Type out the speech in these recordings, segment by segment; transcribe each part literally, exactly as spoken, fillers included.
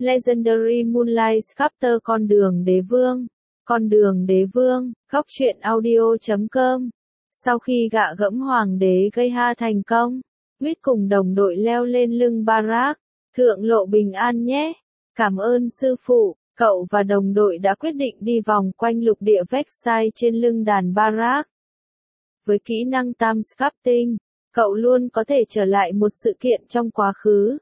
Legendary Moonlight Chapter Con đường đế vương. Con đường đế vương, góc truyện audio chấm com. Sau khi gạ gẫm hoàng đế gây ha thành công, Huyết cùng đồng đội leo lên lưng Barack. Thượng lộ bình an nhé. Cảm ơn sư phụ, cậu và đồng đội đã quyết định đi vòng quanh lục địa Vexai trên lưng đàn Barack. Với kỹ năng time sculpting, cậu luôn có thể trở lại một sự kiện trong quá khứ.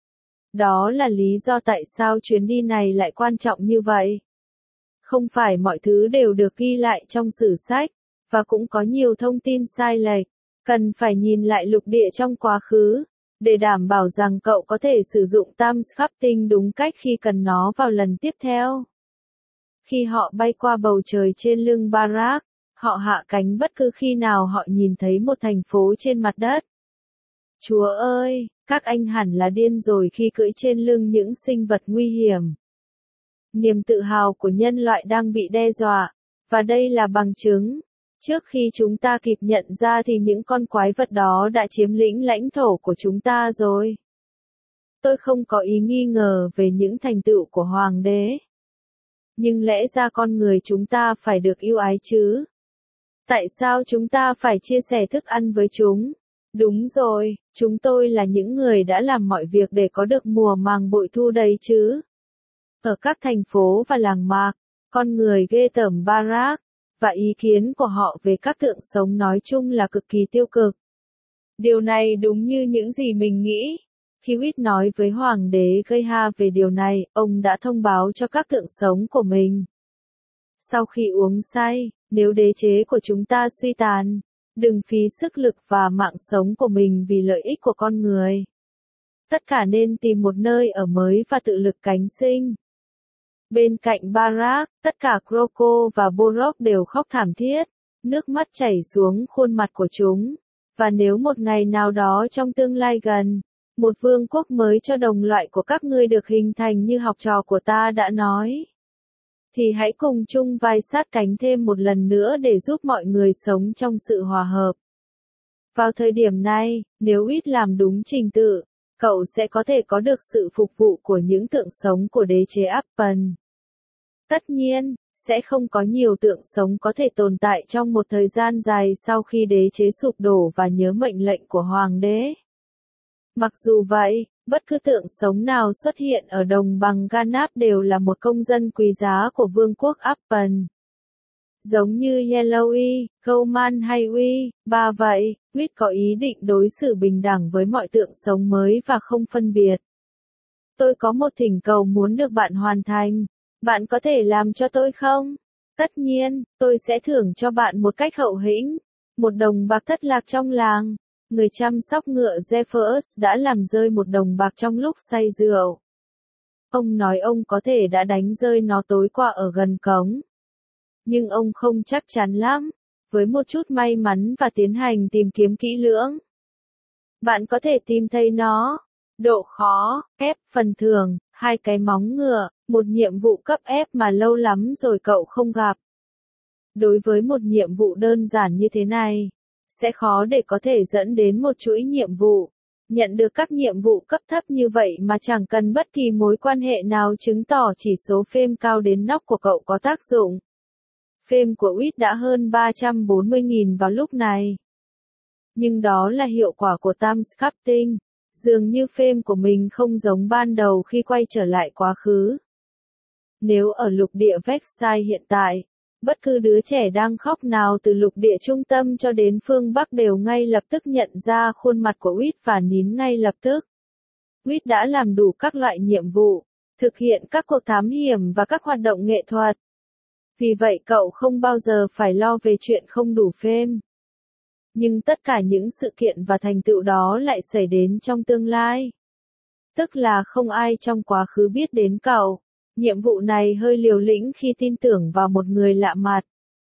Đó là lý do tại sao chuyến đi này lại quan trọng như vậy. Không phải mọi thứ đều được ghi lại trong sử sách, và cũng có nhiều thông tin sai lệch. Cần phải nhìn lại lục địa trong quá khứ, để đảm bảo rằng cậu có thể sử dụng time sculpting đúng cách khi cần nó vào lần tiếp theo. Khi họ bay qua bầu trời trên lưng Barack, họ hạ cánh bất cứ khi nào họ nhìn thấy một thành phố trên mặt đất. Chúa ơi, các anh hẳn là điên rồi khi cưỡi trên lưng những sinh vật nguy hiểm. Niềm tự hào của nhân loại đang bị đe dọa, và đây là bằng chứng. Trước khi chúng ta kịp nhận ra thì những con quái vật đó đã chiếm lĩnh lãnh thổ của chúng ta rồi. Tôi không có ý nghi ngờ về những thành tựu của hoàng đế. Nhưng lẽ ra con người chúng ta phải được yêu ái chứ? Tại sao chúng ta phải chia sẻ thức ăn với chúng? Đúng rồi, chúng tôi là những người đã làm mọi việc để có được mùa màng bội thu đấy chứ. Ở các thành phố và làng mạc, con người ghê tởm Barack, và ý kiến của họ về các tượng sống nói chung là cực kỳ tiêu cực. Điều này đúng như những gì mình nghĩ. Khi Huyết nói với hoàng đế Geha về điều này, ông đã thông báo cho các tượng sống của mình. Sau khi uống say, nếu đế chế của chúng ta suy tàn, đừng phí sức lực và mạng sống của mình vì lợi ích của con người. Tất cả nên tìm một nơi ở mới và tự lực cánh sinh. Bên cạnh Barack, tất cả Croco và Borok đều khóc thảm thiết, nước mắt chảy xuống khuôn mặt của chúng. Và nếu một ngày nào đó trong tương lai gần, một vương quốc mới cho đồng loại của các ngươi được hình thành như học trò của ta đã nói, thì hãy cùng chung vai sát cánh thêm một lần nữa để giúp mọi người sống trong sự hòa hợp. Vào thời điểm này, nếu Huyết làm đúng trình tự, cậu sẽ có thể có được sự phục vụ của những tượng sống của đế chế Appen. Tất nhiên, sẽ không có nhiều tượng sống có thể tồn tại trong một thời gian dài sau khi đế chế sụp đổ và nhớ mệnh lệnh của hoàng đế. Mặc dù vậy, bất cứ tượng sống nào xuất hiện ở đồng bằng Ganap đều là một công dân quý giá của vương quốc Appen. Giống như Yellowy, Goldman hay Uy, ba vậy, Huyết có ý định đối xử bình đẳng với mọi tượng sống mới và không phân biệt. Tôi có một thỉnh cầu muốn được bạn hoàn thành. Bạn có thể làm cho tôi không? Tất nhiên, tôi sẽ thưởng cho bạn một cách hậu hĩnh. Một đồng bạc thất lạc trong làng. Người chăm sóc ngựa Zephyrus đã làm rơi một đồng bạc trong lúc say rượu. Ông nói ông có thể đã đánh rơi nó tối qua ở gần cống. Nhưng ông không chắc chắn lắm. Với một chút may mắn và tiến hành tìm kiếm kỹ lưỡng, bạn có thể tìm thấy nó. Độ khó, F, phần thưởng, hai cái móng ngựa, một nhiệm vụ cấp F mà lâu lắm rồi cậu không gặp. Đối với một nhiệm vụ đơn giản như thế này, sẽ khó để có thể dẫn đến một chuỗi nhiệm vụ. Nhận được các nhiệm vụ cấp thấp như vậy mà chẳng cần bất kỳ mối quan hệ nào chứng tỏ chỉ số phêm cao đến nóc của cậu có tác dụng. Phêm của Huyết đã hơn ba trăm bốn mươi nghìn vào lúc này. Nhưng đó là hiệu quả của time sculpting. Dường như phêm của mình không giống ban đầu khi quay trở lại quá khứ. Nếu ở lục địa Vexai hiện tại, bất cứ đứa trẻ đang khóc nào từ lục địa trung tâm cho đến phương Bắc đều ngay lập tức nhận ra khuôn mặt của Huyết và nín ngay lập tức. Huyết đã làm đủ các loại nhiệm vụ, thực hiện các cuộc thám hiểm và các hoạt động nghệ thuật. Vì vậy cậu không bao giờ phải lo về chuyện không đủ phêm. Nhưng tất cả những sự kiện và thành tựu đó lại xảy đến trong tương lai. Tức là không ai trong quá khứ biết đến cậu. Nhiệm vụ này hơi liều lĩnh khi tin tưởng vào một người lạ mặt.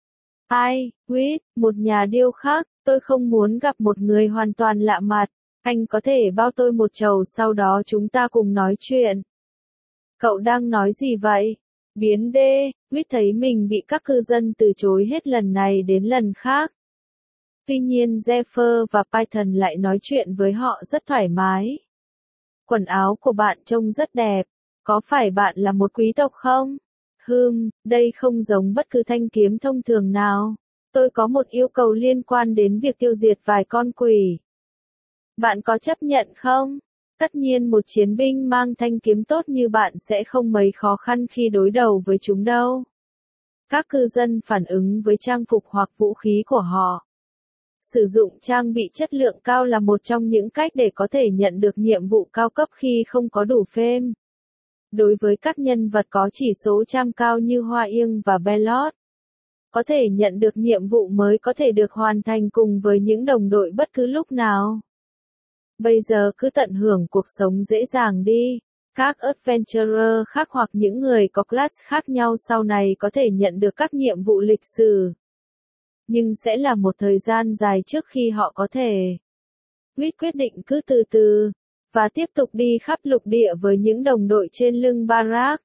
Ai, Huyết, một nhà điêu khắc, tôi không muốn gặp một người hoàn toàn lạ mặt. Anh có thể bao tôi một chầu sau đó chúng ta cùng nói chuyện. Cậu đang nói gì vậy? Biến đê, Huyết thấy mình bị các cư dân từ chối hết lần này đến lần khác. Tuy nhiên Zephyr và Python lại nói chuyện với họ rất thoải mái. Quần áo của bạn trông rất đẹp. Có phải bạn là một quý tộc không? Hừm, đây không giống bất cứ thanh kiếm thông thường nào. Tôi có một yêu cầu liên quan đến việc tiêu diệt vài con quỷ. Bạn có chấp nhận không? Tất nhiên một chiến binh mang thanh kiếm tốt như bạn sẽ không mấy khó khăn khi đối đầu với chúng đâu. Các cư dân phản ứng với trang phục hoặc vũ khí của họ. Sử dụng trang bị chất lượng cao là một trong những cách để có thể nhận được nhiệm vụ cao cấp khi không có đủ phêm. Đối với các nhân vật có chỉ số trang cao như Hoa Yên và Bellot, có thể nhận được nhiệm vụ mới có thể được hoàn thành cùng với những đồng đội bất cứ lúc nào. Bây giờ cứ tận hưởng cuộc sống dễ dàng đi. Các adventurer khác hoặc những người có class khác nhau sau này có thể nhận được các nhiệm vụ lịch sử. Nhưng sẽ là một thời gian dài trước khi họ có thể. Reed quyết định cứ từ từ, và tiếp tục đi khắp lục địa với những đồng đội trên lưng Barack.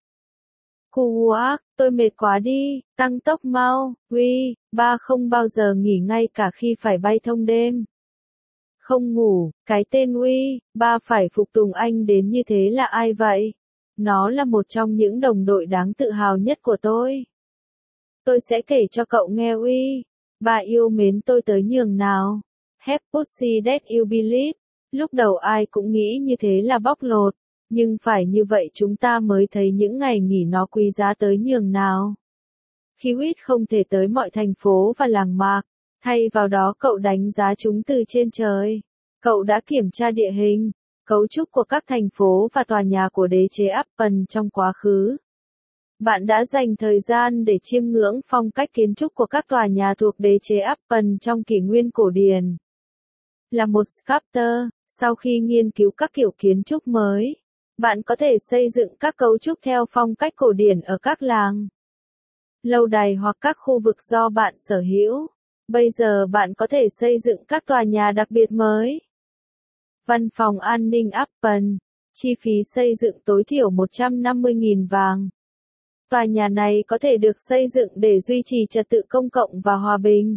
Kuwak, tôi mệt quá đi, tăng tốc mau, Uy, ba không bao giờ nghỉ ngay cả khi phải bay thông đêm. Không ngủ, cái tên Uy, ba phải phục tùng anh đến như thế là ai vậy? Nó là một trong những đồng đội đáng tự hào nhất của tôi. Tôi sẽ kể cho cậu nghe Uy, bà yêu mến tôi tới nhường nào. Have pussy that you believe. Lúc đầu ai cũng nghĩ như thế là bóc lột, nhưng phải như vậy chúng ta mới thấy những ngày nghỉ nó quý giá tới nhường nào. Khi Reed không thể tới mọi thành phố và làng mạc, thay vào đó cậu đánh giá chúng từ trên trời. Cậu đã kiểm tra địa hình, cấu trúc của các thành phố và tòa nhà của đế chế Appen trong quá khứ. Bạn đã dành thời gian để chiêm ngưỡng phong cách kiến trúc của các tòa nhà thuộc đế chế Appen trong kỷ nguyên cổ điển. Là một sculptor, sau khi nghiên cứu các kiểu kiến trúc mới, bạn có thể xây dựng các cấu trúc theo phong cách cổ điển ở các làng, lâu đài hoặc các khu vực do bạn sở hữu. Bây giờ bạn có thể xây dựng các tòa nhà đặc biệt mới. Văn phòng an ninh Appen, chi phí xây dựng tối thiểu một trăm năm mươi nghìn vàng. Tòa nhà này có thể được xây dựng để duy trì trật tự công cộng và hòa bình.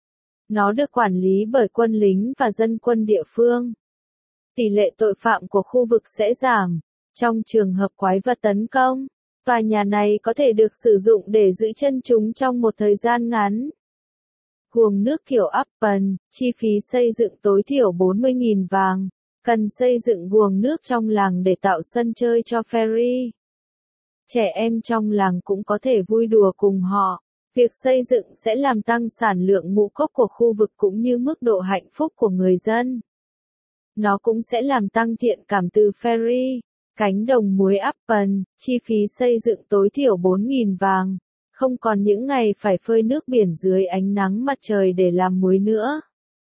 Nó được quản lý bởi quân lính và dân quân địa phương. Tỷ lệ tội phạm của khu vực sẽ giảm. Trong trường hợp quái vật tấn công, tòa nhà này có thể được sử dụng để giữ chân chúng trong một thời gian ngắn. Guồng nước kiểu Appen, chi phí xây dựng tối thiểu bốn mươi nghìn vàng. Cần xây dựng guồng nước trong làng để tạo sân chơi cho ferry. Trẻ em trong làng cũng có thể vui đùa cùng họ. Việc xây dựng sẽ làm tăng sản lượng ngũ cốc của khu vực cũng như mức độ hạnh phúc của người dân. Nó cũng sẽ làm tăng thiện cảm từ ferry. Cánh đồng muối Appen, chi phí xây dựng tối thiểu bốn nghìn vàng. Không còn những ngày phải phơi nước biển dưới ánh nắng mặt trời để làm muối nữa.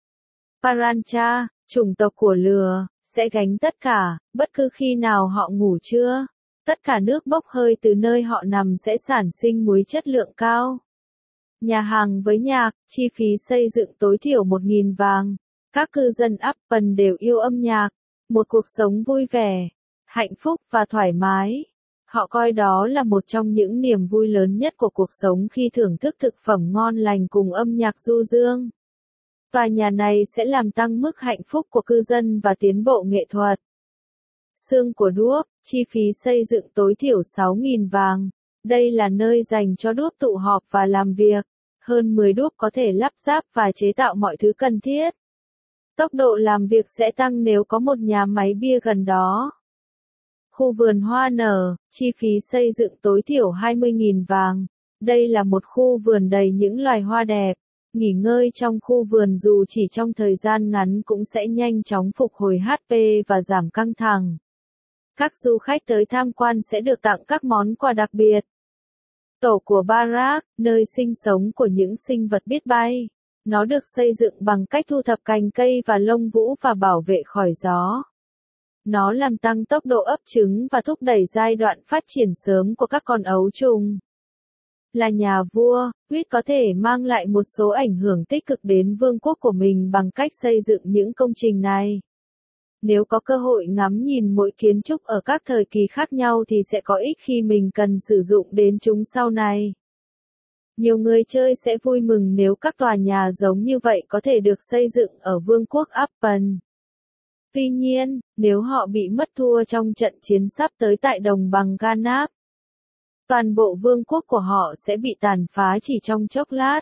Parancha, chủng tộc của lừa, sẽ gánh tất cả, bất cứ khi nào họ ngủ trưa. Tất cả nước bốc hơi từ nơi họ nằm sẽ sản sinh muối chất lượng cao. Nhà hàng với nhạc, chi phí xây dựng tối thiểu một nghìn vàng. Các cư dân Appen đều yêu âm nhạc, một cuộc sống vui vẻ, hạnh phúc và thoải mái. Họ coi đó là một trong những niềm vui lớn nhất của cuộc sống khi thưởng thức thực phẩm ngon lành cùng âm nhạc du dương. Tòa nhà này sẽ làm tăng mức hạnh phúc của cư dân và tiến bộ nghệ thuật. Xương của đuốc, chi phí xây dựng tối thiểu sáu nghìn vàng. Đây là nơi dành cho đuốc tụ họp và làm việc. Hơn mười đuốc có thể lắp ráp và chế tạo mọi thứ cần thiết. Tốc độ làm việc sẽ tăng nếu có một nhà máy bia gần đó. Khu vườn hoa nở, chi phí xây dựng tối thiểu hai mươi nghìn vàng. Đây là một khu vườn đầy những loài hoa đẹp. Nghỉ ngơi trong khu vườn dù chỉ trong thời gian ngắn cũng sẽ nhanh chóng phục hồi hát pê và giảm căng thẳng. Các du khách tới tham quan sẽ được tặng các món quà đặc biệt. Tổ của Barack, nơi sinh sống của những sinh vật biết bay. Nó được xây dựng bằng cách thu thập cành cây và lông vũ và bảo vệ khỏi gió. Nó làm tăng tốc độ ấp trứng và thúc đẩy giai đoạn phát triển sớm của các con ấu trùng. Là nhà vua, Reed có thể mang lại một số ảnh hưởng tích cực đến vương quốc của mình bằng cách xây dựng những công trình này. Nếu có cơ hội ngắm nhìn mỗi kiến trúc ở các thời kỳ khác nhau thì sẽ có ích khi mình cần sử dụng đến chúng sau này. Nhiều người chơi sẽ vui mừng nếu các tòa nhà giống như vậy có thể được xây dựng ở vương quốc Appen. Tuy nhiên, nếu họ bị mất thua trong trận chiến sắp tới tại đồng bằng Ganap, toàn bộ vương quốc của họ sẽ bị tàn phá chỉ trong chốc lát.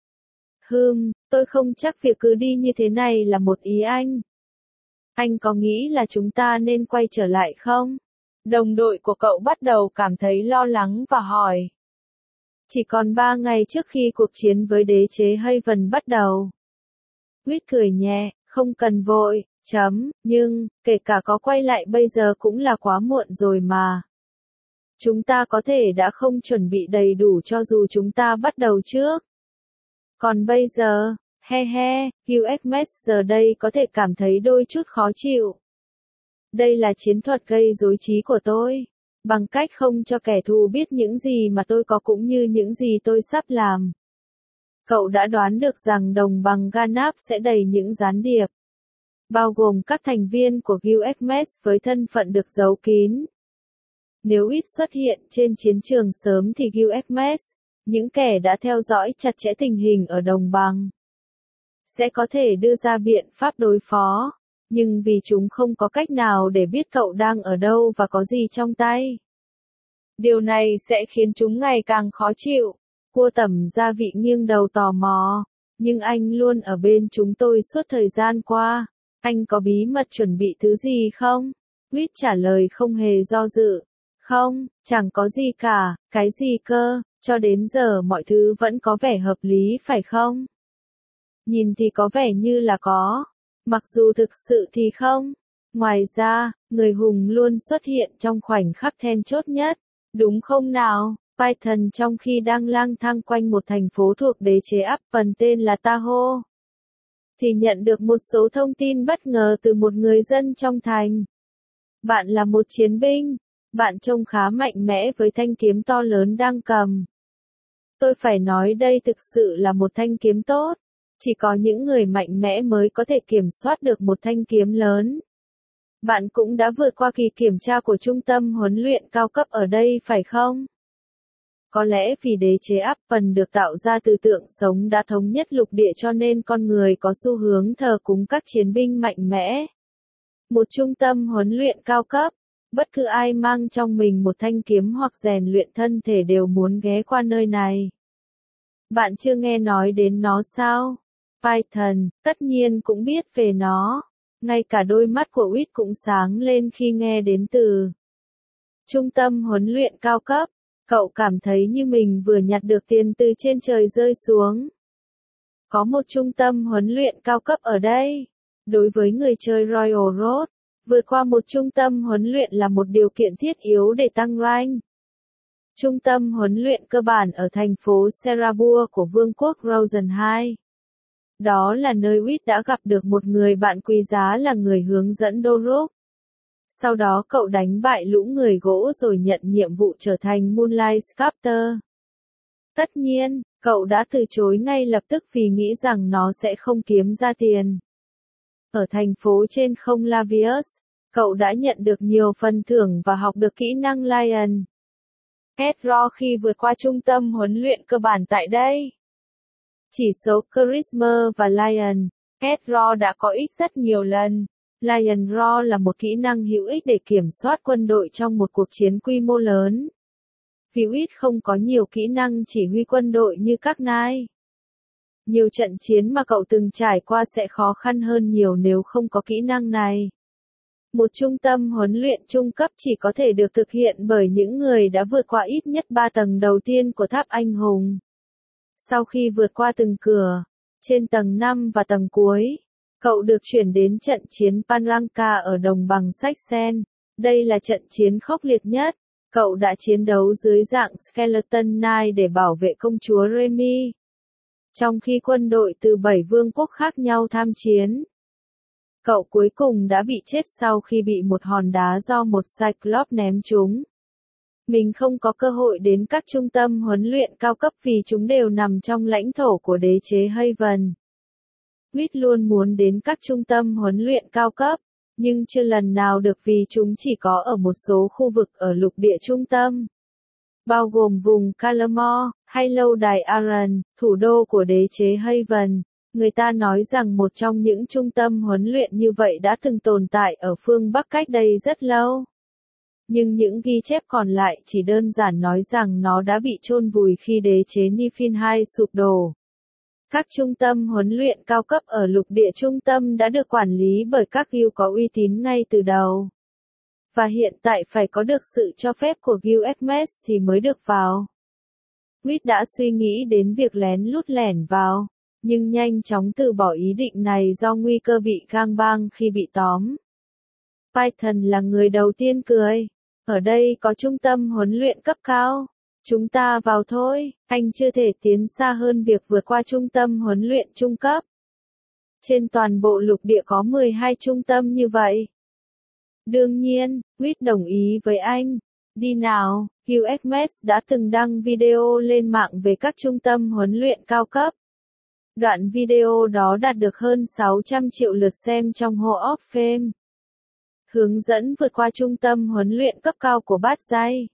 Hừm, tôi không chắc việc cứ đi như thế này là một ý anh. Anh có nghĩ là chúng ta nên quay trở lại không? Đồng đội của cậu bắt đầu cảm thấy lo lắng và hỏi. Chỉ còn ba ngày trước khi cuộc chiến với đế chế Haven bắt đầu. Quýt cười nhẹ, không cần vội, chấm, nhưng, kể cả có quay lại bây giờ cũng là quá muộn rồi mà. Chúng ta có thể đã không chuẩn bị đầy đủ cho dù chúng ta bắt đầu trước. Còn bây giờ, he he, u ét em ét giờ đây có thể cảm thấy đôi chút khó chịu. Đây là chiến thuật gây rối trí của tôi. Bằng cách không cho kẻ thù biết những gì mà tôi có cũng như những gì tôi sắp làm. Cậu đã đoán được rằng đồng bằng Ganap sẽ đầy những gián điệp. Bao gồm các thành viên của u ét em ét với thân phận được giấu kín. Nếu ít xuất hiện trên chiến trường sớm thì u ét em ét, những kẻ đã theo dõi chặt chẽ tình hình ở đồng bằng, sẽ có thể đưa ra biện pháp đối phó, nhưng vì chúng không có cách nào để biết cậu đang ở đâu và có gì trong tay. Điều này sẽ khiến chúng ngày càng khó chịu. Cua tẩm gia vị nghiêng đầu tò mò, nhưng anh luôn ở bên chúng tôi suốt thời gian qua. Anh có bí mật chuẩn bị thứ gì không? Quýt trả lời không hề do dự. Không, chẳng có gì cả, cái gì cơ, cho đến giờ mọi thứ vẫn có vẻ hợp lý phải không? Nhìn thì có vẻ như là có, mặc dù thực sự thì không. Ngoài ra, người hùng luôn xuất hiện trong khoảnh khắc then chốt nhất, đúng không nào? Python trong khi đang lang thang quanh một thành phố thuộc đế chế Apple tên là Tahoe, thì nhận được một số thông tin bất ngờ từ một người dân trong thành. Bạn là một chiến binh. Bạn trông khá mạnh mẽ với thanh kiếm to lớn đang cầm. Tôi phải nói đây thực sự là một thanh kiếm tốt. Chỉ có những người mạnh mẽ mới có thể kiểm soát được một thanh kiếm lớn. Bạn cũng đã vượt qua kỳ kiểm tra của trung tâm huấn luyện cao cấp ở đây phải không? Có lẽ vì đế chế Apple được tạo ra từ tượng sống đã thống nhất lục địa cho nên con người có xu hướng thờ cúng các chiến binh mạnh mẽ. Một trung tâm huấn luyện cao cấp. Bất cứ ai mang trong mình một thanh kiếm hoặc rèn luyện thân thể đều muốn ghé qua nơi này. Bạn chưa nghe nói đến nó sao? Python, tất nhiên cũng biết về nó. Ngay cả đôi mắt của Quýt cũng sáng lên khi nghe đến từ trung tâm huấn luyện cao cấp. Cậu cảm thấy như mình vừa nhặt được tiền từ trên trời rơi xuống. Có một trung tâm huấn luyện cao cấp ở đây. Đối với người chơi Royal Road, vượt qua một trung tâm huấn luyện là một điều kiện thiết yếu để tăng rank. Trung tâm huấn luyện cơ bản ở thành phố Serabur của Vương quốc Rosen hai. Đó là nơi Quýt đã gặp được một người bạn quý giá là người hướng dẫn Doruk. Sau đó cậu đánh bại lũ người gỗ rồi nhận nhiệm vụ trở thành Moonlight Sculptor. Tất nhiên, cậu đã từ chối ngay lập tức vì nghĩ rằng nó sẽ không kiếm ra tiền. Ở thành phố trên không Lavius, cậu đã nhận được nhiều phần thưởng và học được kỹ năng Lion. Pedro khi vượt qua trung tâm huấn luyện cơ bản tại đây. Chỉ số Charisma và Lion, Pedro đã có ích rất nhiều lần. Lion Roar là một kỹ năng hữu ích để kiểm soát quân đội trong một cuộc chiến quy mô lớn. Vì Quýt không có nhiều kỹ năng chỉ huy quân đội như các nai. Nhiều trận chiến mà cậu từng trải qua sẽ khó khăn hơn nhiều nếu không có kỹ năng này. Một trung tâm huấn luyện trung cấp chỉ có thể được thực hiện bởi những người đã vượt qua ít nhất ba tầng đầu tiên của tháp anh hùng. Sau khi vượt qua từng cửa, trên tầng năm và tầng cuối, cậu được chuyển đến trận chiến Panranka ở đồng bằng Saxen. Đây là trận chiến khốc liệt nhất. Cậu đã chiến đấu dưới dạng Skeleton Knight để bảo vệ công chúa Remy. Trong khi quân đội từ bảy vương quốc khác nhau tham chiến, cậu cuối cùng đã bị chết sau khi bị một hòn đá do một Cyclops ném trúng. Mình không có cơ hội đến các trung tâm huấn luyện cao cấp vì chúng đều nằm trong lãnh thổ của đế chế Haven. Quýt luôn muốn đến các trung tâm huấn luyện cao cấp, nhưng chưa lần nào được vì chúng chỉ có ở một số khu vực ở lục địa trung tâm, bao gồm vùng Calamore, hay lâu đài Aran, thủ đô của đế chế Haven. Người ta nói rằng một trong những trung tâm huấn luyện như vậy đã từng tồn tại ở phương Bắc cách đây rất lâu. Nhưng những ghi chép còn lại chỉ đơn giản nói rằng nó đã bị chôn vùi khi đế chế Niflheim sụp đổ. Các trung tâm huấn luyện cao cấp ở lục địa trung tâm đã được quản lý bởi các guild có uy tín ngay từ đầu. Và hiện tại phải có được sự cho phép của Guild Hermes thì mới được vào. Reed đã suy nghĩ đến việc lén lút lẻn vào, nhưng nhanh chóng từ bỏ ý định này do nguy cơ bị gangbang khi bị tóm. Python là người đầu tiên cười. Ở đây có trung tâm huấn luyện cấp cao. Chúng ta vào thôi, anh chưa thể tiến xa hơn việc vượt qua trung tâm huấn luyện trung cấp. Trên toàn bộ lục địa có mười hai trung tâm như vậy. Đương nhiên, Reed đồng ý với anh. Đi nào, Guild Hermes đã từng đăng video lên mạng về các trung tâm huấn luyện cao cấp. Đoạn video đó đạt được hơn sáu trăm triệu lượt xem trong Hall of Fame. Hướng dẫn vượt qua trung tâm huấn luyện cấp cao của Bát Dây.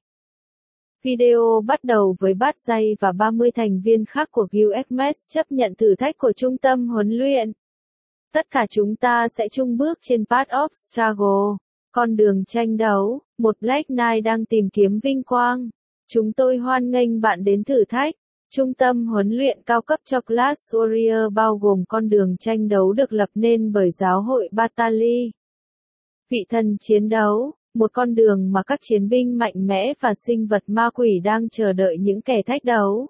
Video bắt đầu với Bát Dây và ba mươi thành viên khác của Guild Hermes chấp nhận thử thách của trung tâm huấn luyện. Tất cả chúng ta sẽ chung bước trên Path of Struggle, con đường tranh đấu, một Black Knight đang tìm kiếm vinh quang. Chúng tôi hoan nghênh bạn đến thử thách. Trung tâm huấn luyện cao cấp cho Class Warrior bao gồm con đường tranh đấu được lập nên bởi giáo hội Batali. Vị thần chiến đấu, một con đường mà các chiến binh mạnh mẽ và sinh vật ma quỷ đang chờ đợi những kẻ thách đấu.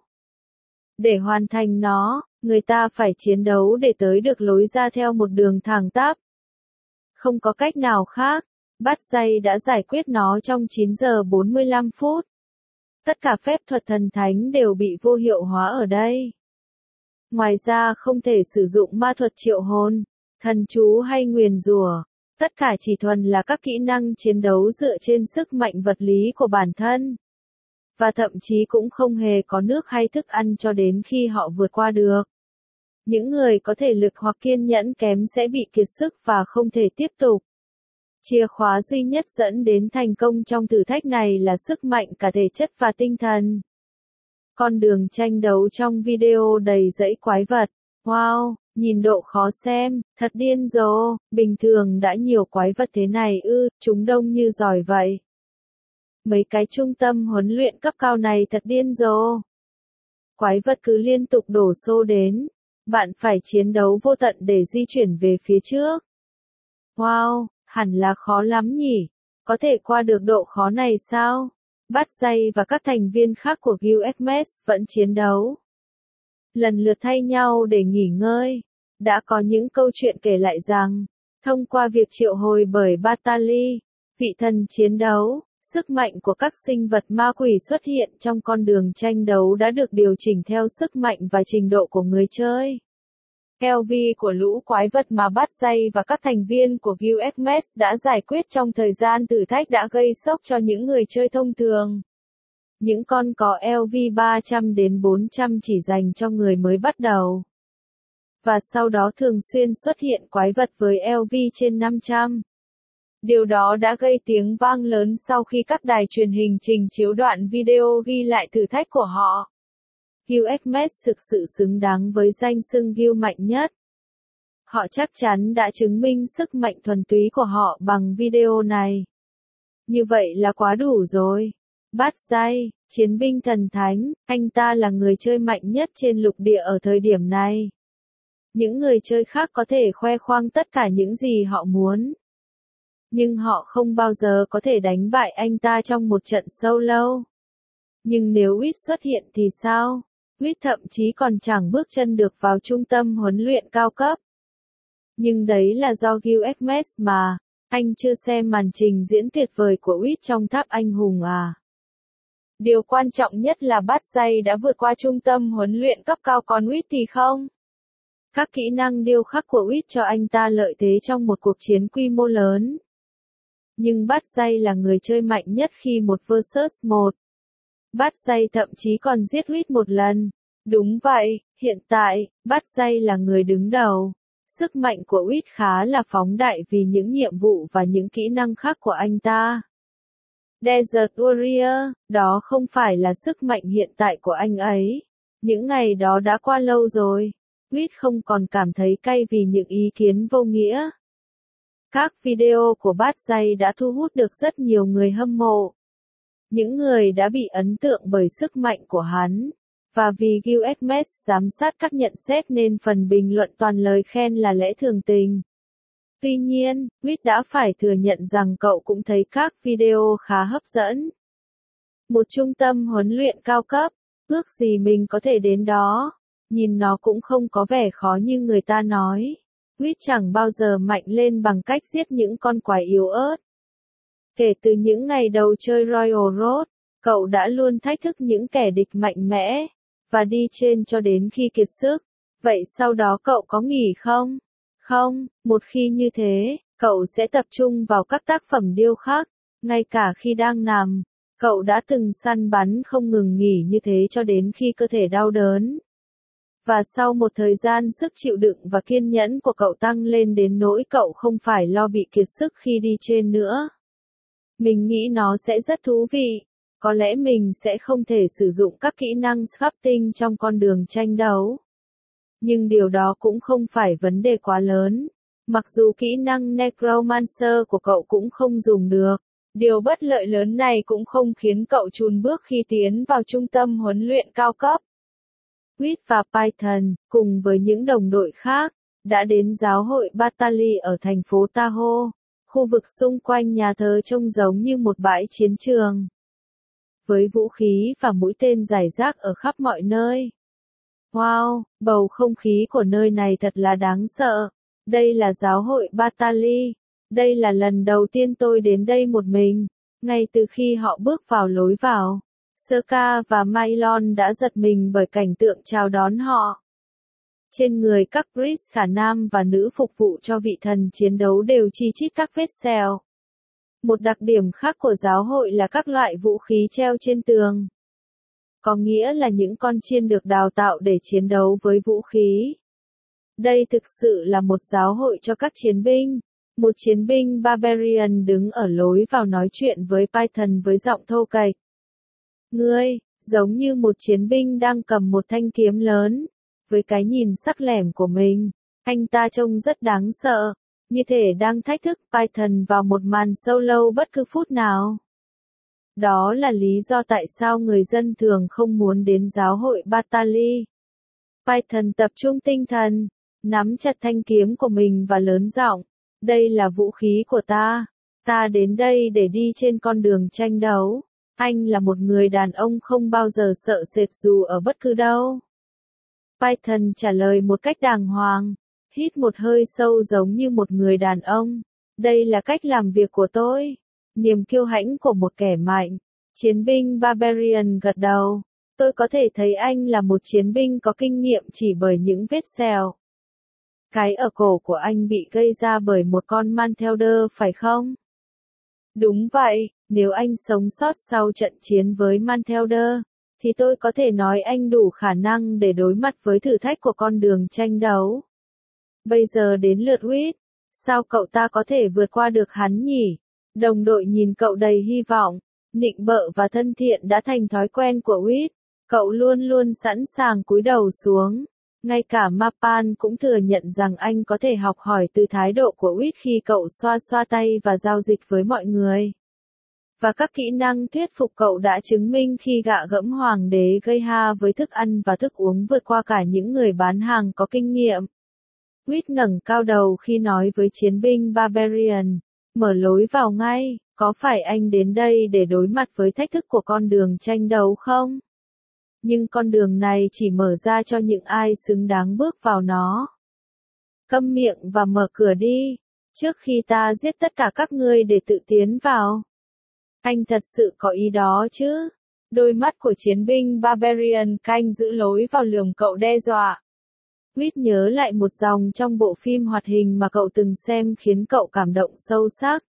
Để hoàn thành nó, người ta phải chiến đấu để tới được lối ra theo một đường thẳng tắp. Không có cách nào khác, Bát Dây đã giải quyết nó trong chín giờ bốn mươi lăm phút. Tất cả phép thuật thần thánh đều bị vô hiệu hóa ở đây. Ngoài ra không thể sử dụng ma thuật triệu hồn, thần chú hay nguyền rủa. Tất cả chỉ thuần là các kỹ năng chiến đấu dựa trên sức mạnh vật lý của bản thân. Và thậm chí cũng không hề có nước hay thức ăn cho đến khi họ vượt qua được. Những người có thể lực hoặc kiên nhẫn kém sẽ bị kiệt sức và không thể tiếp tục. Chìa khóa duy nhất dẫn đến thành công trong thử thách này là sức mạnh cả thể chất và tinh thần. Con đường tranh đấu trong video đầy dẫy quái vật. Wow, nhìn độ khó xem, thật điên rồ, bình thường đã nhiều quái vật thế này ư, chúng đông như giỏi vậy. Mấy cái trung tâm huấn luyện cấp cao này thật điên rồ. Quái vật cứ liên tục đổ xô đến. Bạn phải chiến đấu vô tận để di chuyển về phía trước. Wow, hẳn là khó lắm nhỉ. Có thể qua được độ khó này sao? Bát Dây và các thành viên khác của Guild Hermes vẫn chiến đấu. Lần lượt thay nhau để nghỉ ngơi. Đã có những câu chuyện kể lại rằng, thông qua việc triệu hồi bởi Batali, vị thần chiến đấu, sức mạnh của các sinh vật ma quỷ xuất hiện trong con đường tranh đấu đã được điều chỉnh theo sức mạnh và trình độ của người chơi. lờ vê của lũ quái vật mà Bát Dây và các thành viên của Guild Hermes đã giải quyết trong thời gian thử thách đã gây sốc cho những người chơi thông thường. Những con có lờ vê ba trăm đến bốn trăm chỉ dành cho người mới bắt đầu. Và sau đó thường xuyên xuất hiện quái vật với lờ vê trên năm trăm. Điều đó đã gây tiếng vang lớn sau khi các đài truyền hình trình chiếu đoạn video ghi lại thử thách của họ. Guild Hermes thực sự xứng đáng với danh xưng Guild mạnh nhất. Họ chắc chắn đã chứng minh sức mạnh thuần túy của họ bằng video này. Như vậy là quá đủ rồi. Bát Dây, chiến binh thần thánh, anh ta là người chơi mạnh nhất trên lục địa ở thời điểm này. Những người chơi khác có thể khoe khoang tất cả những gì họ muốn. Nhưng họ không bao giờ có thể đánh bại anh ta trong một trận solo. Nhưng nếu Reed xuất hiện thì sao? Reed thậm chí còn chẳng bước chân được vào trung tâm huấn luyện cao cấp. Nhưng đấy là do Guild Hermes mà. Anh chưa xem màn trình diễn tuyệt vời của Reed trong tháp anh hùng à? Điều quan trọng nhất là Bát Dây đã vượt qua trung tâm huấn luyện cấp cao, còn Reed thì không. Các kỹ năng điêu khắc của Reed cho anh ta lợi thế trong một cuộc chiến quy mô lớn. Nhưng Bát Dây là người chơi mạnh nhất khi một versus một. Bát Dây thậm chí còn giết Reed một lần. Đúng vậy, hiện tại, Bát Dây là người đứng đầu. Sức mạnh của Reed khá là phóng đại vì những nhiệm vụ và những kỹ năng khác của anh ta. Desert Warrior, đó không phải là sức mạnh hiện tại của anh ấy. Những ngày đó đã qua lâu rồi. Quýt không còn cảm thấy cay vì những ý kiến vô nghĩa. Các video của Bát Dây đã thu hút được rất nhiều người hâm mộ. Những người đã bị ấn tượng bởi sức mạnh của hắn. Và vì giê ích em ét giám sát các nhận xét nên phần bình luận toàn lời khen là lẽ thường tình. Tuy nhiên, Quýt đã phải thừa nhận rằng cậu cũng thấy các video khá hấp dẫn. Một trung tâm huấn luyện cao cấp, ước gì mình có thể đến đó. Nhìn nó cũng không có vẻ khó như người ta nói. Quýt chẳng bao giờ mạnh lên bằng cách giết những con quái yếu ớt. Kể từ những ngày đầu chơi Royal Road, cậu đã luôn thách thức những kẻ địch mạnh mẽ, và đi trên cho đến khi kiệt sức. Vậy sau đó cậu có nghỉ không? Không, một khi như thế, cậu sẽ tập trung vào các tác phẩm điêu khắc, ngay cả khi đang nằm. Cậu đã từng săn bắn không ngừng nghỉ như thế cho đến khi cơ thể đau đớn. Và sau một thời gian sức chịu đựng và kiên nhẫn của cậu tăng lên đến nỗi cậu không phải lo bị kiệt sức khi đi trên nữa. Mình nghĩ nó sẽ rất thú vị. Có lẽ mình sẽ không thể sử dụng các kỹ năng sculpting trong con đường tranh đấu. Nhưng điều đó cũng không phải vấn đề quá lớn. Mặc dù kỹ năng Necromancer của cậu cũng không dùng được. Điều bất lợi lớn này cũng không khiến cậu chùn bước khi tiến vào trung tâm huấn luyện cao cấp. Quýt và Python, cùng với những đồng đội khác, đã đến giáo hội Batali ở thành phố Tahoe. Khu vực xung quanh nhà thờ trông giống như một bãi chiến trường. Với vũ khí và mũi tên rải rác ở khắp mọi nơi. Wow, bầu không khí của nơi này thật là đáng sợ. Đây là giáo hội Batali. Đây là lần đầu tiên tôi đến đây một mình. Ngay từ khi họ bước vào lối vào, Serka và Mylon đã giật mình bởi cảnh tượng chào đón họ. Trên người các priest cả nam và nữ phục vụ cho vị thần chiến đấu đều chi chít các vết sẹo. Một đặc điểm khác của giáo hội là các loại vũ khí treo trên tường. Có nghĩa là những con chiên được đào tạo để chiến đấu với vũ khí. Đây thực sự là một giáo hội cho các chiến binh. Một chiến binh Barbarian đứng ở lối vào nói chuyện với Python với giọng thô kệch. Ngươi, giống như một chiến binh đang cầm một thanh kiếm lớn. Với cái nhìn sắc lẻm của mình, anh ta trông rất đáng sợ. Như thể đang thách thức Python vào một màn solo bất cứ phút nào. Đó là lý do tại sao người dân thường không muốn đến giáo hội Batali. Python tập trung tinh thần, nắm chặt thanh kiếm của mình và lớn giọng. Đây là vũ khí của ta. Ta đến đây để đi trên con đường tranh đấu. Anh là một người đàn ông không bao giờ sợ sệt dù ở bất cứ đâu. Python trả lời một cách đàng hoàng. Hít một hơi sâu giống như một người đàn ông. Đây là cách làm việc của tôi. Niềm kiêu hãnh của một kẻ mạnh. Chiến binh Barbarian gật đầu. Tôi có thể thấy anh là một chiến binh có kinh nghiệm chỉ bởi những vết sẹo. Cái ở cổ của anh bị gây ra bởi một con Manthelder phải không? Đúng vậy, nếu anh sống sót sau trận chiến với Manthelder, thì tôi có thể nói anh đủ khả năng để đối mặt với thử thách của con đường tranh đấu. Bây giờ đến lượt Quýt. Sao cậu ta có thể vượt qua được hắn nhỉ? Đồng đội nhìn cậu đầy hy vọng. Nịnh bợ và thân thiện đã thành thói quen của Quýt. Cậu luôn luôn sẵn sàng cúi đầu xuống. Ngay cả Mapan cũng thừa nhận rằng anh có thể học hỏi từ thái độ của Quýt khi cậu xoa xoa tay và giao dịch với mọi người. Và các kỹ năng thuyết phục cậu đã chứng minh khi gạ gẫm hoàng đế gây ha với thức ăn và thức uống vượt qua cả những người bán hàng có kinh nghiệm. Quýt ngẩng cao đầu khi nói với chiến binh Barbarian, mở lối vào ngay, có phải anh đến đây để đối mặt với thách thức của con đường tranh đấu không? Nhưng con đường này chỉ mở ra cho những ai xứng đáng bước vào nó. Câm miệng và mở cửa đi, trước khi ta giết tất cả các ngươi để tự tiến vào. Anh thật sự có ý đó chứ? Đôi mắt của chiến binh Barbarian canh giữ lối vào lườm cậu đe dọa. Quýt nhớ lại một dòng trong bộ phim hoạt hình mà cậu từng xem khiến cậu cảm động sâu sắc.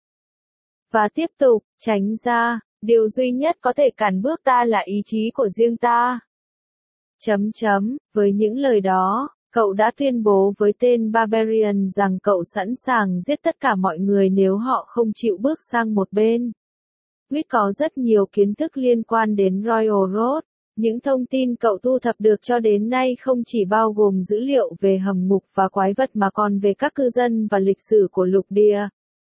Và tiếp tục, tránh ra, điều duy nhất có thể cản bước ta là ý chí của riêng ta. Chấm chấm, với những lời đó, cậu đã tuyên bố với tên Barbarian rằng cậu sẵn sàng giết tất cả mọi người nếu họ không chịu bước sang một bên. Quýt có rất nhiều kiến thức liên quan đến Royal Road, Những thông tin cậu thu thập được cho đến nay không chỉ bao gồm dữ liệu về hầm ngục và quái vật mà còn về các cư dân và lịch sử của lục địa.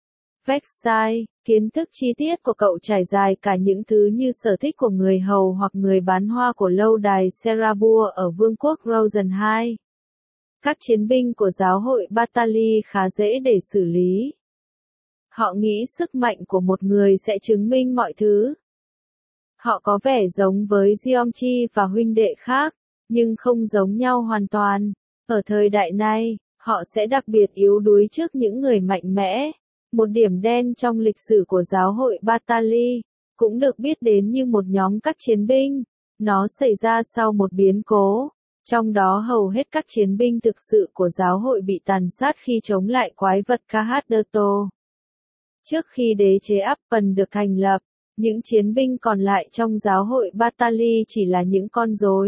Vexai, kiến thức chi tiết của cậu trải dài cả những thứ như sở thích của người hầu hoặc người bán hoa của lâu đài Serabua ở vương quốc Rosen hai. Các chiến binh của giáo hội Batali khá dễ để xử lý. Họ nghĩ sức mạnh của một người sẽ chứng minh mọi thứ. Họ có vẻ giống với Giomchi và huynh đệ khác, nhưng không giống nhau hoàn toàn. Ở thời đại này, họ sẽ đặc biệt yếu đuối trước những người mạnh mẽ. Một điểm đen trong lịch sử của giáo hội Batali, cũng được biết đến như một nhóm các chiến binh. Nó xảy ra sau một biến cố, trong đó hầu hết các chiến binh thực sự của giáo hội bị tàn sát khi chống lại quái vật Khadderto. Trước khi đế chế Appen được thành lập, những chiến binh còn lại trong giáo hội Batali chỉ là những con rối.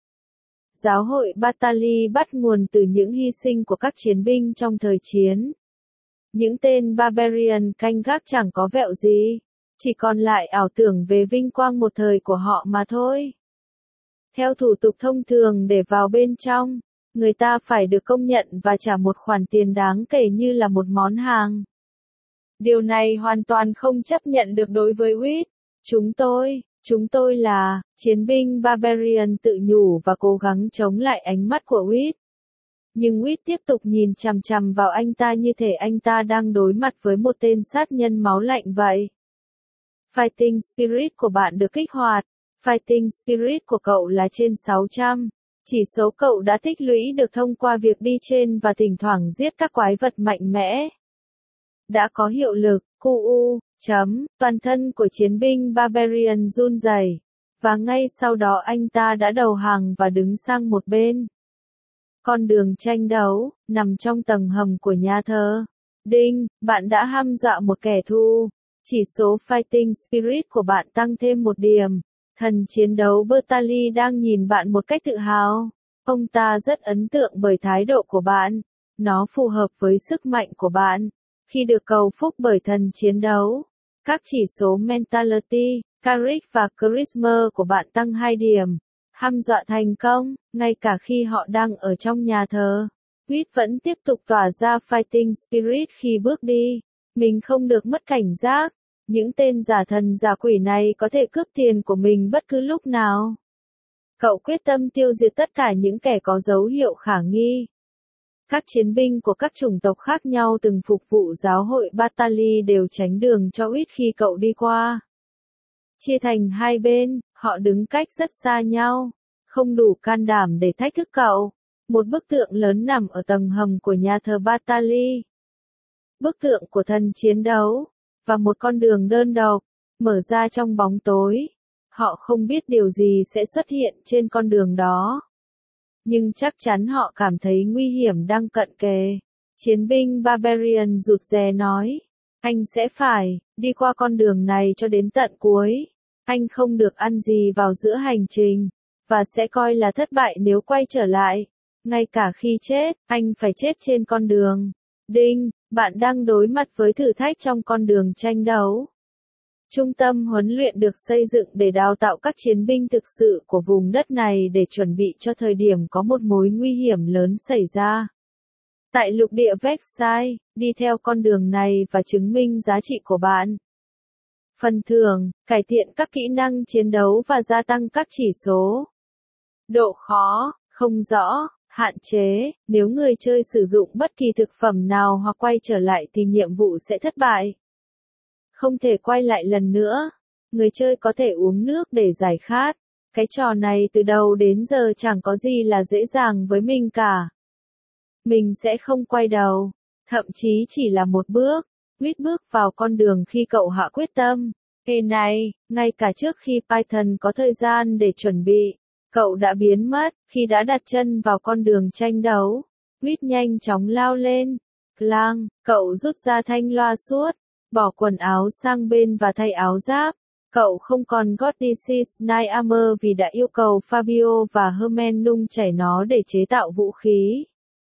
Giáo hội Batali bắt nguồn từ những hy sinh của các chiến binh trong thời chiến. Những tên Barbarian canh gác chẳng có vẹo gì, chỉ còn lại ảo tưởng về vinh quang một thời của họ mà thôi. Theo thủ tục thông thường để vào bên trong, người ta phải được công nhận và trả một khoản tiền đáng kể như là một món hàng. Điều này hoàn toàn không chấp nhận được đối với Wit. Chúng tôi, chúng tôi là, chiến binh Barbarian tự nhủ và cố gắng chống lại ánh mắt của Wit. Nhưng Wit tiếp tục nhìn chằm chằm vào anh ta như thể anh ta đang đối mặt với một tên sát nhân máu lạnh vậy. Fighting Spirit của bạn được kích hoạt. Fighting Spirit của cậu là trên sáu trăm. Chỉ số cậu đã tích lũy được thông qua việc đi trên và thỉnh thoảng giết các quái vật mạnh mẽ. Đã có hiệu lực, quy u, chấm, toàn thân của chiến binh Barbarian run rẩy, và ngay sau đó anh ta đã đầu hàng và đứng sang một bên. Con đường tranh đấu, nằm trong tầng hầm của nhà thờ. Đinh, bạn đã hăm dọa một kẻ thù. Chỉ số Fighting Spirit của bạn tăng thêm một điểm. Thần chiến đấu Bertali đang nhìn bạn một cách tự hào. Ông ta rất ấn tượng bởi thái độ của bạn. Nó phù hợp với sức mạnh của bạn. Khi được cầu phúc bởi thần chiến đấu, các chỉ số Mentality, Charisma và Charisma của bạn tăng hai điểm. Hăm dọa thành công, ngay cả khi họ đang ở trong nhà thờ. Wit vẫn tiếp tục tỏa ra Fighting Spirit khi bước đi. Mình không được mất cảnh giác. Những tên giả thần giả quỷ này có thể cướp tiền của mình bất cứ lúc nào. Cậu quyết tâm tiêu diệt tất cả những kẻ có dấu hiệu khả nghi. Các chiến binh của các chủng tộc khác nhau từng phục vụ giáo hội Batali đều tránh đường cho Wit khi cậu đi qua. Chia thành hai bên, họ đứng cách rất xa nhau, không đủ can đảm để thách thức cậu. Một bức tượng lớn nằm ở tầng hầm của nhà thờ Batali. Bức tượng của thần chiến đấu, và một con đường đơn độc, mở ra trong bóng tối. Họ không biết điều gì sẽ xuất hiện trên con đường đó. Nhưng chắc chắn họ cảm thấy nguy hiểm đang cận kề. Chiến binh Barbarian rụt rè nói, anh sẽ phải đi qua con đường này cho đến tận cuối. Anh không được ăn gì vào giữa hành trình, và sẽ coi là thất bại nếu quay trở lại. Ngay cả khi chết, anh phải chết trên con đường. Đinh, bạn đang đối mặt với thử thách trong con đường tranh đấu. Trung tâm huấn luyện được xây dựng để đào tạo các chiến binh thực sự của vùng đất này để chuẩn bị cho thời điểm có một mối nguy hiểm lớn xảy ra. Tại lục địa Vexai, đi theo con đường này và chứng minh giá trị của bạn. Phần thưởng, cải thiện các kỹ năng chiến đấu và gia tăng các chỉ số. Độ khó, không rõ, hạn chế, nếu người chơi sử dụng bất kỳ thực phẩm nào hoặc quay trở lại thì nhiệm vụ sẽ thất bại. Không thể quay lại lần nữa. Người chơi có thể uống nước để giải khát. Cái trò này từ đầu đến giờ chẳng có gì là dễ dàng với mình cả. Mình sẽ không quay đầu. Thậm chí chỉ là một bước. Wit bước vào con đường khi cậu hạ quyết tâm. Ê này, ngay cả trước khi Python có thời gian để chuẩn bị, cậu đã biến mất. Khi đã đặt chân vào con đường tranh đấu, Wit nhanh chóng lao lên. Clang, cậu rút ra thanh loa suốt. Bỏ quần áo sang bên và thay áo giáp. Cậu không còn Goddices Night Armor vì đã yêu cầu Fabio và Hermen nung chảy nó để chế tạo vũ khí.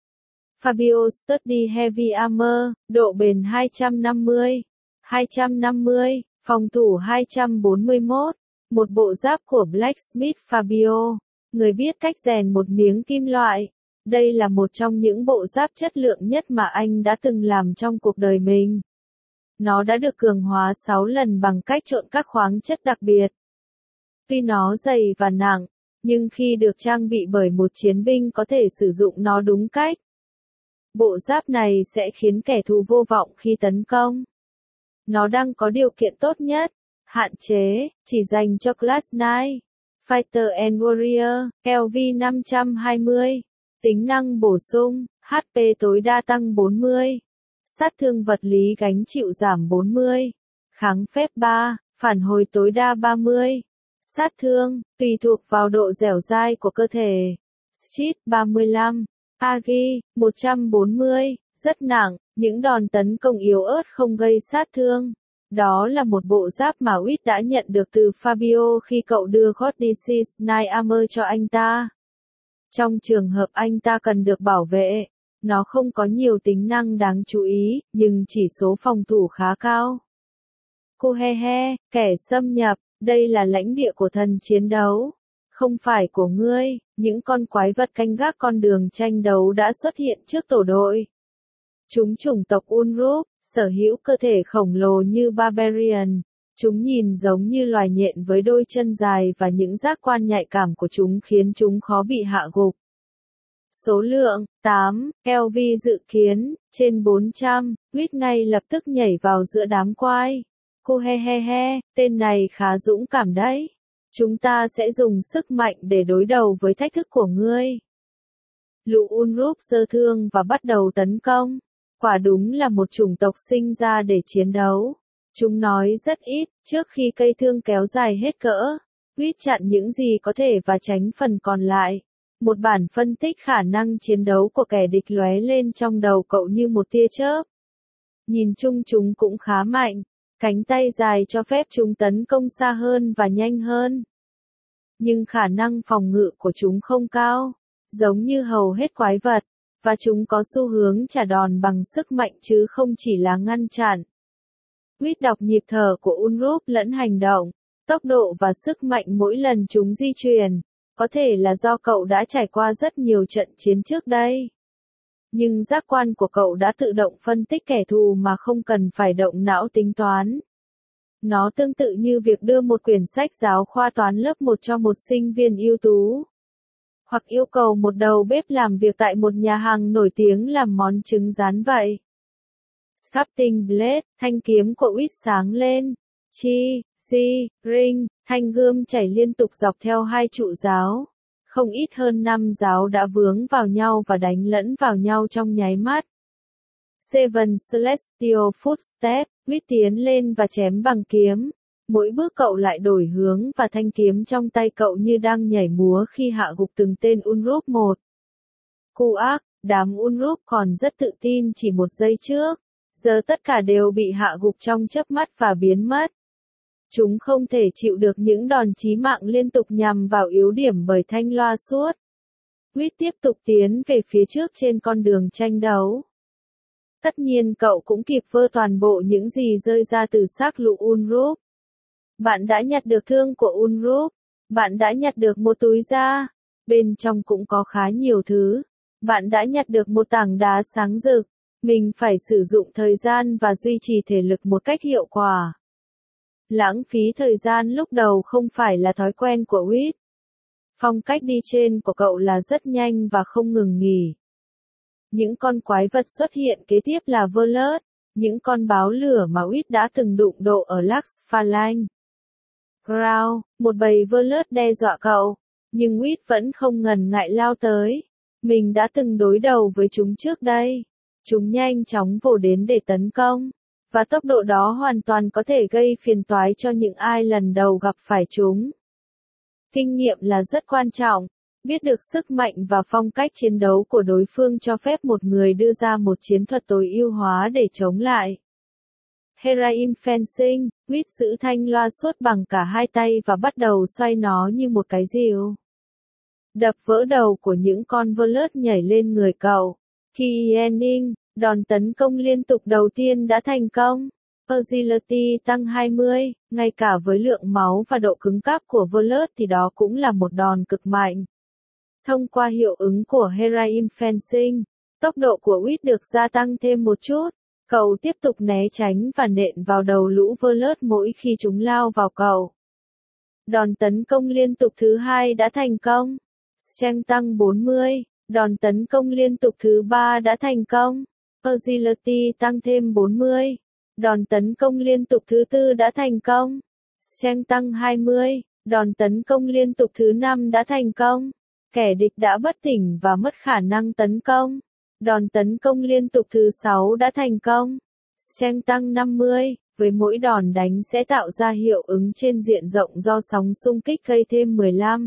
Fabio Sturdy Heavy Armor, độ bền hai trăm năm mươi, hai trăm năm mươi, phòng thủ hai trăm bốn mươi mốt, Một bộ giáp của Blacksmith Fabio, người biết cách rèn một miếng kim loại. Đây là một trong những bộ giáp chất lượng nhất mà anh đã từng làm trong cuộc đời mình. Nó đã được cường hóa sáu lần bằng cách trộn các khoáng chất đặc biệt. Tuy nó dày và nặng, nhưng khi được trang bị bởi một chiến binh có thể sử dụng nó đúng cách, bộ giáp này sẽ khiến kẻ thù vô vọng khi tấn công. Nó đang có điều kiện tốt nhất, hạn chế, chỉ dành cho Class chín, Fighter and Warrior, L V năm trăm hai mươi, tính năng bổ sung, H P tối đa tăng bốn mươi, sát thương vật lý gánh chịu giảm bốn mươi, kháng phép ba, phản hồi tối đa ba mươi, sát thương, tùy thuộc vào độ dẻo dai của cơ thể, Street ba mươi lăm, Agi, một trăm bốn mươi, rất nặng, những đòn tấn công yếu ớt không gây sát thương. Đó là một bộ giáp mà Witt đã nhận được từ Fabio khi cậu đưa God Disease chín Armor cho anh ta. Trong trường hợp anh ta cần được bảo vệ, nó không có nhiều tính năng đáng chú ý, nhưng chỉ số phòng thủ khá cao. Cô he he, kẻ xâm nhập, đây là lãnh địa của thần chiến đấu, không phải của ngươi. Những con quái vật canh gác con đường tranh đấu đã xuất hiện trước tổ đội. Chúng chủng tộc Unrup, sở hữu cơ thể khổng lồ như Barbarian. Chúng nhìn giống như loài nhện với đôi chân dài và những giác quan nhạy cảm của chúng khiến chúng khó bị hạ gục. Số lượng, tám, L V dự kiến, trên bốn trăm, Witt ngay lập tức nhảy vào giữa đám quái. Cô he he he, tên này khá dũng cảm đấy. Chúng ta sẽ dùng sức mạnh để đối đầu với thách thức của ngươi. Lũ Unrup giơ thương và bắt đầu tấn công. Quả đúng là một chủng tộc sinh ra để chiến đấu. Chúng nói rất ít, trước khi cây thương kéo dài hết cỡ. Witt chặn những gì có thể và tránh phần còn lại. Một bản phân tích khả năng chiến đấu của kẻ địch lóe lên trong đầu cậu như một tia chớp. Nhìn chung chúng cũng khá mạnh. Cánh tay dài cho phép chúng tấn công xa hơn và nhanh hơn. Nhưng khả năng phòng ngự của chúng không cao, giống như hầu hết quái vật, và chúng có xu hướng trả đòn bằng sức mạnh chứ không chỉ là ngăn chặn. Witt đọc nhịp thở của Unrup lẫn hành động, tốc độ và sức mạnh mỗi lần chúng di chuyển, có thể là do cậu đã trải qua rất nhiều trận chiến trước đây. Nhưng giác quan của cậu đã tự động phân tích kẻ thù mà không cần phải động não tính toán. Nó tương tự như việc đưa một quyển sách giáo khoa toán lớp một cho một sinh viên ưu tú. Hoặc yêu cầu một đầu bếp làm việc tại một nhà hàng nổi tiếng làm món trứng rán vậy. Sculpting Blade, thanh kiếm của Witt sáng lên. Chi, si, ring, thanh gươm chảy liên tục dọc theo hai trụ giáo. Không ít hơn năm giáo đã vướng vào nhau và đánh lẫn vào nhau trong nháy mắt. Seven Celestial Footsteps, Witt tiến lên và chém bằng kiếm. Mỗi bước cậu lại đổi hướng và thanh kiếm trong tay cậu như đang nhảy múa khi hạ gục từng tên Unrup một. Cu ác, đám Unrup còn rất tự tin chỉ một giây trước. Giờ tất cả đều bị hạ gục trong chớp mắt và biến mất. Chúng không thể chịu được những đòn chí mạng liên tục nhằm vào yếu điểm bởi thanh loa suốt. Witt tiếp tục tiến về phía trước trên con đường tranh đấu. Tất nhiên cậu cũng kịp vơ toàn bộ những gì rơi ra từ xác lũ Unrup. Bạn đã nhặt được thương của Unrup. Bạn đã nhặt được một túi da. Bên trong cũng có khá nhiều thứ. Bạn đã nhặt được một tảng đá sáng rực. Mình phải sử dụng thời gian và duy trì thể lực một cách hiệu quả. Lãng phí thời gian lúc đầu không phải là thói quen của Witt. Phong cách đi trên của cậu là rất nhanh và không ngừng nghỉ. Những con quái vật xuất hiện kế tiếp là Verlet, những con báo lửa mà Witt đã từng đụng độ ở Lax Phalanx. Growl, một bầy Verlet đe dọa cậu, nhưng Witt vẫn không ngần ngại lao tới. Mình đã từng đối đầu với chúng trước đây. Chúng nhanh chóng vồ đến để tấn công, và tốc độ đó hoàn toàn có thể gây phiền toái cho những ai lần đầu gặp phải chúng. Kinh nghiệm là rất quan trọng, biết được sức mạnh và phong cách chiến đấu của đối phương cho phép một người đưa ra một chiến thuật tối ưu hóa để chống lại. Heraim Fencing, Witt giữ thanh loa suốt bằng cả hai tay và bắt đầu xoay nó như một cái rìu. Đập vỡ đầu của những con Verlet nhảy lên người cậu. Khi Yenning, đòn tấn công liên tục đầu tiên đã thành công. Agility tăng hai mươi, ngay cả với lượng máu và độ cứng cáp của Violet thì đó cũng là một đòn cực mạnh. Thông qua hiệu ứng của Heroin Fencing, tốc độ của Wit được gia tăng thêm một chút. Cậu tiếp tục né tránh và nện vào đầu lũ Violet mỗi khi chúng lao vào cậu. Đòn tấn công liên tục thứ hai đã thành công. Strength tăng bốn mươi. Đòn tấn công liên tục thứ ba đã thành công. Agility tăng thêm bốn mươi. Đòn tấn công liên tục thứ tư đã thành công. Strength tăng hai mươi. Đòn tấn công liên tục thứ năm đã thành công. Kẻ địch đã bất tỉnh và mất khả năng tấn công. Đòn tấn công liên tục thứ sáu đã thành công. Strength tăng năm mươi, với mỗi đòn đánh sẽ tạo ra hiệu ứng trên diện rộng do sóng xung kích gây thêm mười lăm.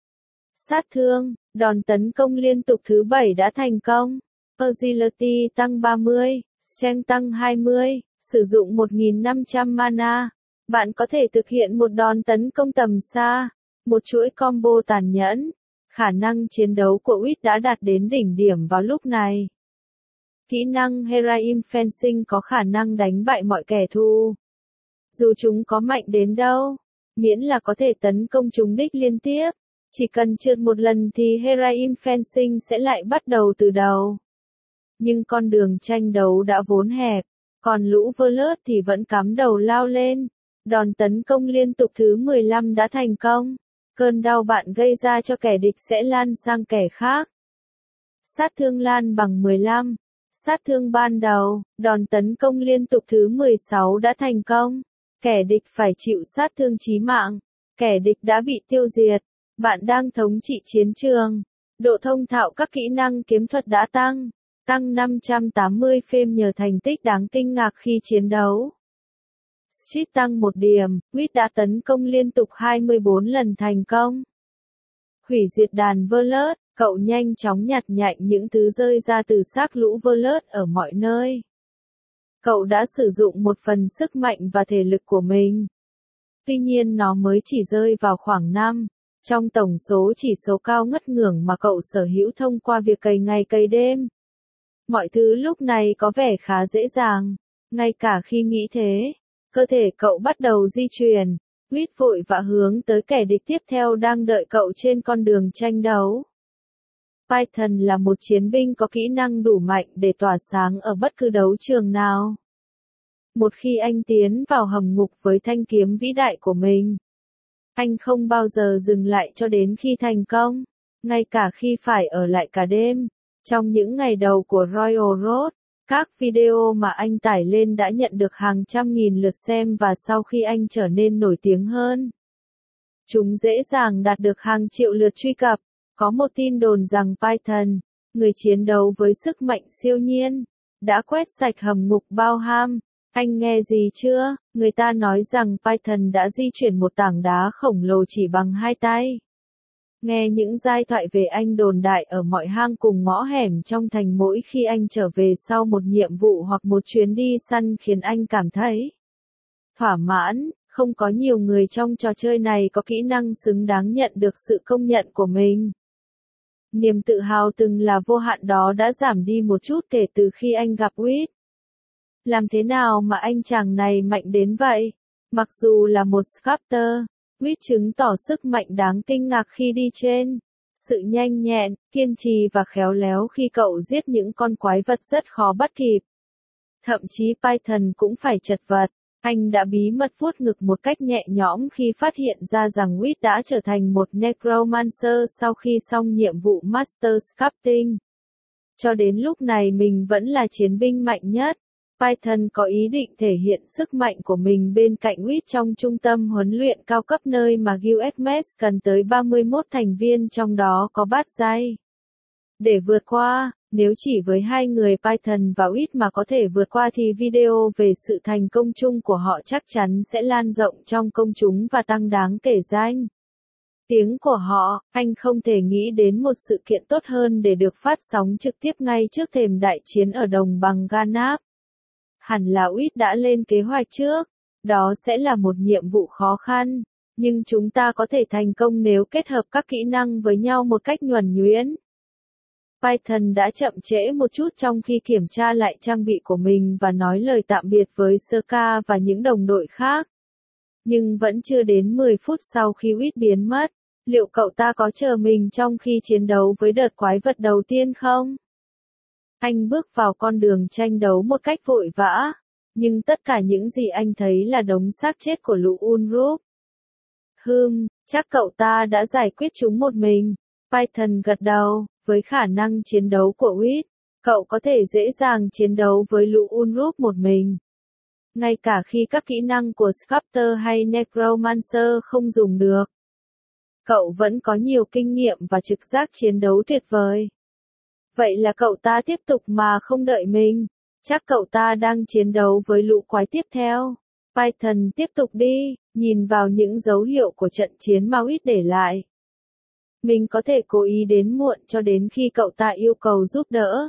Sát thương, đòn tấn công liên tục thứ bảy đã thành công. Agility tăng ba mươi, Strength tăng hai mươi, sử dụng một nghìn năm trăm mana. Bạn có thể thực hiện một đòn tấn công tầm xa, một chuỗi combo tàn nhẫn. Khả năng chiến đấu của Wit đã đạt đến đỉnh điểm vào lúc này. Kỹ năng Heroin Fencing có khả năng đánh bại mọi kẻ thù. Dù chúng có mạnh đến đâu, miễn là có thể tấn công chúng đích liên tiếp, chỉ cần trượt một lần thì Heroin Fencing sẽ lại bắt đầu từ đầu. Nhưng con đường tranh đấu đã vốn hẹp, còn lũ Violet thì vẫn cắm đầu lao lên. Đòn tấn công liên tục thứ mười lăm đã thành công. Cơn đau bạn gây ra cho kẻ địch sẽ lan sang kẻ khác. Sát thương lan bằng mười lăm. Sát thương ban đầu, đòn tấn công liên tục thứ mười sáu đã thành công. Kẻ địch phải chịu sát thương chí mạng. Kẻ địch đã bị tiêu diệt. Bạn đang thống trị chiến trường. Độ thông thạo các kỹ năng kiếm thuật đã tăng. Tăng năm trăm tám mươi phêm nhờ thành tích đáng kinh ngạc khi chiến đấu. Street tăng một điểm, Wit đã tấn công liên tục hai mươi bốn lần thành công. Hủy diệt đàn Violet, cậu nhanh chóng nhặt nhạnh những thứ rơi ra từ xác lũ Violet ở mọi nơi. Cậu đã sử dụng một phần sức mạnh và thể lực của mình. Tuy nhiên nó mới chỉ rơi vào khoảng năm, trong tổng số chỉ số cao ngất ngưởng mà cậu sở hữu thông qua việc cày ngày cày đêm. Mọi thứ lúc này có vẻ khá dễ dàng, ngay cả khi nghĩ thế. Cơ thể cậu bắt đầu di chuyển, Wit vội vã hướng tới kẻ địch tiếp theo đang đợi cậu trên con đường tranh đấu. Python là một chiến binh có kỹ năng đủ mạnh để tỏa sáng ở bất cứ đấu trường nào. Một khi anh tiến vào hầm ngục với thanh kiếm vĩ đại của mình, anh không bao giờ dừng lại cho đến khi thành công, ngay cả khi phải ở lại cả đêm. Trong những ngày đầu của Royal Road, các video mà anh tải lên đã nhận được hàng trăm nghìn lượt xem và sau khi anh trở nên nổi tiếng hơn, chúng dễ dàng đạt được hàng triệu lượt truy cập. Có một tin đồn rằng Python, người chiến đấu với sức mạnh siêu nhiên, đã quét sạch hầm ngục Bauham. Anh nghe gì chưa? Người ta nói rằng Python đã di chuyển một tảng đá khổng lồ chỉ bằng hai tay. Nghe những giai thoại về anh đồn đại ở mọi hang cùng ngõ hẻm trong thành mỗi khi anh trở về sau một nhiệm vụ hoặc một chuyến đi săn khiến anh cảm thấy thỏa mãn. Không có nhiều người trong trò chơi này có kỹ năng xứng đáng nhận được sự công nhận của mình. Niềm tự hào từng là vô hạn đó đã giảm đi một chút kể từ khi anh gặp Wit. Làm thế nào mà anh chàng này mạnh đến vậy? Mặc dù là một sculptor, Wit chứng tỏ sức mạnh đáng kinh ngạc khi đi trên. Sự nhanh nhẹn, kiên trì và khéo léo khi cậu giết những con quái vật rất khó bắt kịp. Thậm chí Python cũng phải chật vật. Anh đã bí mật vuốt ngực một cách nhẹ nhõm khi phát hiện ra rằng Wit đã trở thành một necromancer sau khi xong nhiệm vụ Master Sculpting. Cho đến lúc này mình vẫn là chiến binh mạnh nhất. Python có ý định thể hiện sức mạnh của mình bên cạnh Wit trong trung tâm huấn luyện cao cấp nơi mà Guildmates cần tới ba mươi mốt thành viên trong đó có bát giai. Để vượt qua, nếu chỉ với hai người Python và Wit mà có thể vượt qua thì video về sự thành công chung của họ chắc chắn sẽ lan rộng trong công chúng và tăng đáng kể danh tiếng của họ. Anh không thể nghĩ đến một sự kiện tốt hơn để được phát sóng trực tiếp ngay trước thềm đại chiến ở đồng bằng Ganap. Hẳn là Wit đã lên kế hoạch trước. Đó sẽ là một nhiệm vụ khó khăn, nhưng chúng ta có thể thành công nếu kết hợp các kỹ năng với nhau một cách nhuần nhuyễn. Python đã chậm trễ một chút trong khi kiểm tra lại trang bị của mình và nói lời tạm biệt với Scar và những đồng đội khác. Nhưng vẫn chưa đến mười phút sau khi Whit biến mất, liệu cậu ta có chờ mình trong khi chiến đấu với đợt quái vật đầu tiên không? Anh bước vào con đường tranh đấu một cách vội vã, nhưng tất cả những gì anh thấy là đống xác chết của lũ Unrup. Hừm, chắc cậu ta đã giải quyết chúng một mình. Python gật đầu, với khả năng chiến đấu của Whit, cậu có thể dễ dàng chiến đấu với lũ Unrup một mình. Ngay cả khi các kỹ năng của Sculptor hay Necromancer không dùng được, cậu vẫn có nhiều kinh nghiệm và trực giác chiến đấu tuyệt vời. Vậy là cậu ta tiếp tục mà không đợi mình. Chắc cậu ta đang chiến đấu với lũ quái tiếp theo. Python tiếp tục đi, nhìn vào những dấu hiệu của trận chiến mà Whit để lại. Mình có thể cố ý đến muộn cho đến khi cậu ta yêu cầu giúp đỡ.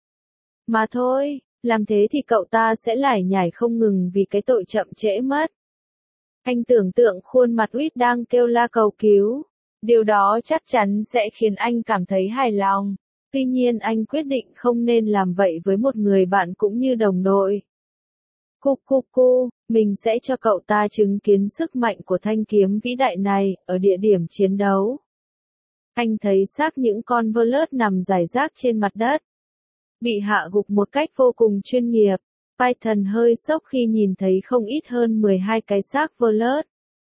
Mà thôi, làm thế thì cậu ta sẽ lải nhải không ngừng vì cái tội chậm trễ mất. Anh tưởng tượng khuôn mặt Whit đang kêu la cầu cứu. Điều đó chắc chắn sẽ khiến anh cảm thấy hài lòng. Tuy nhiên anh quyết định không nên làm vậy với một người bạn cũng như đồng đội. Cu cu cu, mình sẽ cho cậu ta chứng kiến sức mạnh của thanh kiếm vĩ đại này, ở địa điểm chiến đấu. Anh thấy xác những con Vlot nằm rải rác trên mặt đất, bị hạ gục một cách vô cùng chuyên nghiệp. Python hơi sốc khi nhìn thấy không ít hơn mười hai cái xác Vlot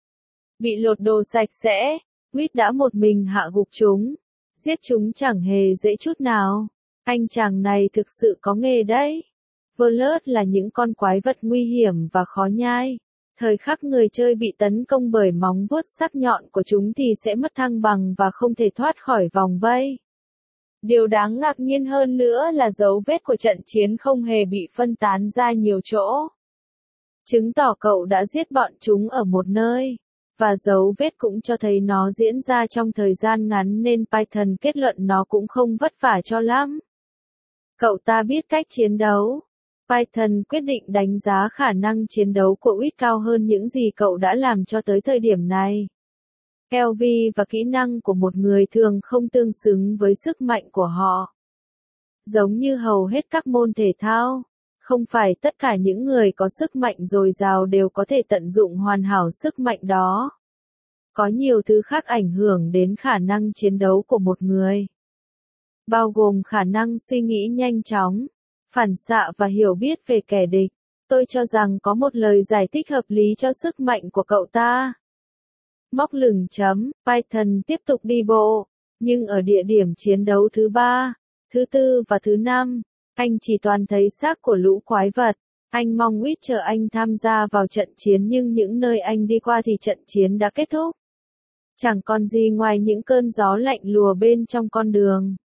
bị lột đồ sạch sẽ. Whit đã một mình hạ gục chúng. Giết chúng chẳng hề dễ chút nào. Anh chàng này thực sự có nghề đấy. Vlot là những con quái vật nguy hiểm và khó nhai. Thời khắc người chơi bị tấn công bởi móng vuốt sắc nhọn của chúng thì sẽ mất thăng bằng và không thể thoát khỏi vòng vây. Điều đáng ngạc nhiên hơn nữa là dấu vết của trận chiến không hề bị phân tán ra nhiều chỗ. Chứng tỏ cậu đã giết bọn chúng ở một nơi. Và dấu vết cũng cho thấy nó diễn ra trong thời gian ngắn nên Python kết luận nó cũng không vất vả cho lắm. Cậu ta biết cách chiến đấu. Python quyết định đánh giá khả năng chiến đấu của Whit cao hơn những gì cậu đã làm cho tới thời điểm này. lờ vê và kỹ năng của một người thường không tương xứng với sức mạnh của họ. Giống như hầu hết các môn thể thao, không phải tất cả những người có sức mạnh dồi dào đều có thể tận dụng hoàn hảo sức mạnh đó. Có nhiều thứ khác ảnh hưởng đến khả năng chiến đấu của một người, bao gồm khả năng suy nghĩ nhanh chóng, phản xạ và hiểu biết về kẻ địch. Tôi cho rằng có một lời giải thích hợp lý cho sức mạnh của cậu ta. Móc lửng chấm, Python tiếp tục đi bộ, nhưng ở địa điểm chiến đấu thứ ba, thứ tư và thứ năm, anh chỉ toàn thấy xác của lũ quái vật. Anh mong Whit chờ anh tham gia vào trận chiến nhưng những nơi anh đi qua thì trận chiến đã kết thúc. Chẳng còn gì ngoài những cơn gió lạnh lùa bên trong con đường.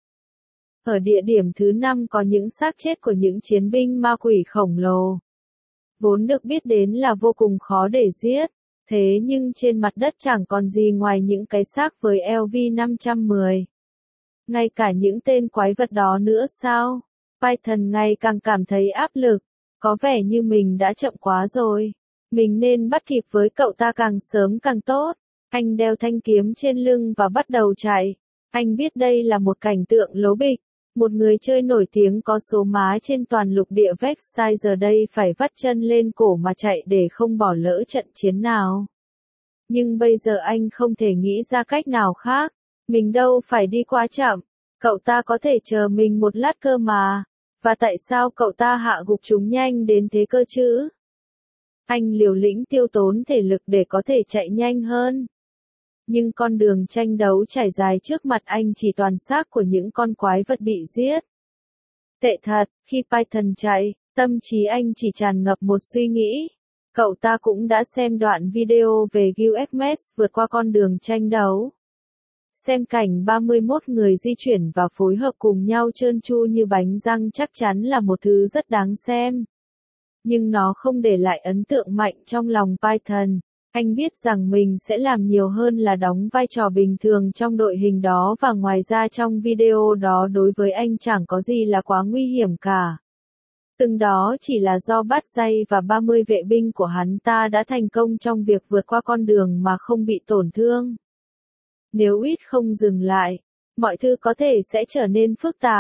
Ở địa điểm thứ năm có những xác chết của những chiến binh ma quỷ khổng lồ. Vốn được biết đến là vô cùng khó để giết. Thế nhưng trên mặt đất chẳng còn gì ngoài những cái xác với lờ vê năm trăm mười. Ngay cả những tên quái vật đó nữa sao? Python ngày càng cảm thấy áp lực. Có vẻ như mình đã chậm quá rồi. Mình nên bắt kịp với cậu ta càng sớm càng tốt. Anh đeo thanh kiếm trên lưng và bắt đầu chạy. Anh biết đây là một cảnh tượng lố bịch. Một người chơi nổi tiếng có số má trên toàn lục địa Vexai giờ đây phải vắt chân lên cổ mà chạy để không bỏ lỡ trận chiến nào. Nhưng bây giờ anh không thể nghĩ ra cách nào khác. Mình đâu phải đi quá chậm. Cậu ta có thể chờ mình một lát cơ mà. Và tại sao cậu ta hạ gục chúng nhanh đến thế cơ chứ? Anh liều lĩnh tiêu tốn thể lực để có thể chạy nhanh hơn. Nhưng con đường tranh đấu trải dài trước mặt anh chỉ toàn xác của những con quái vật bị giết. Tệ thật, khi Python chạy, tâm trí anh chỉ tràn ngập một suy nghĩ. Cậu ta cũng đã xem đoạn video về u ép em ét vượt qua con đường tranh đấu. Xem cảnh ba mươi mốt người di chuyển và phối hợp cùng nhau trơn tru như bánh răng chắc chắn là một thứ rất đáng xem. Nhưng nó không để lại ấn tượng mạnh trong lòng Python. Anh biết rằng mình sẽ làm nhiều hơn là đóng vai trò bình thường trong đội hình đó và ngoài ra trong video đó đối với anh chẳng có gì là quá nguy hiểm cả. Từng đó chỉ là do Bát Dây và ba mươi vệ binh của hắn ta đã thành công trong việc vượt qua con đường mà không bị tổn thương. Nếu Whit không dừng lại, mọi thứ có thể sẽ trở nên phức tạp.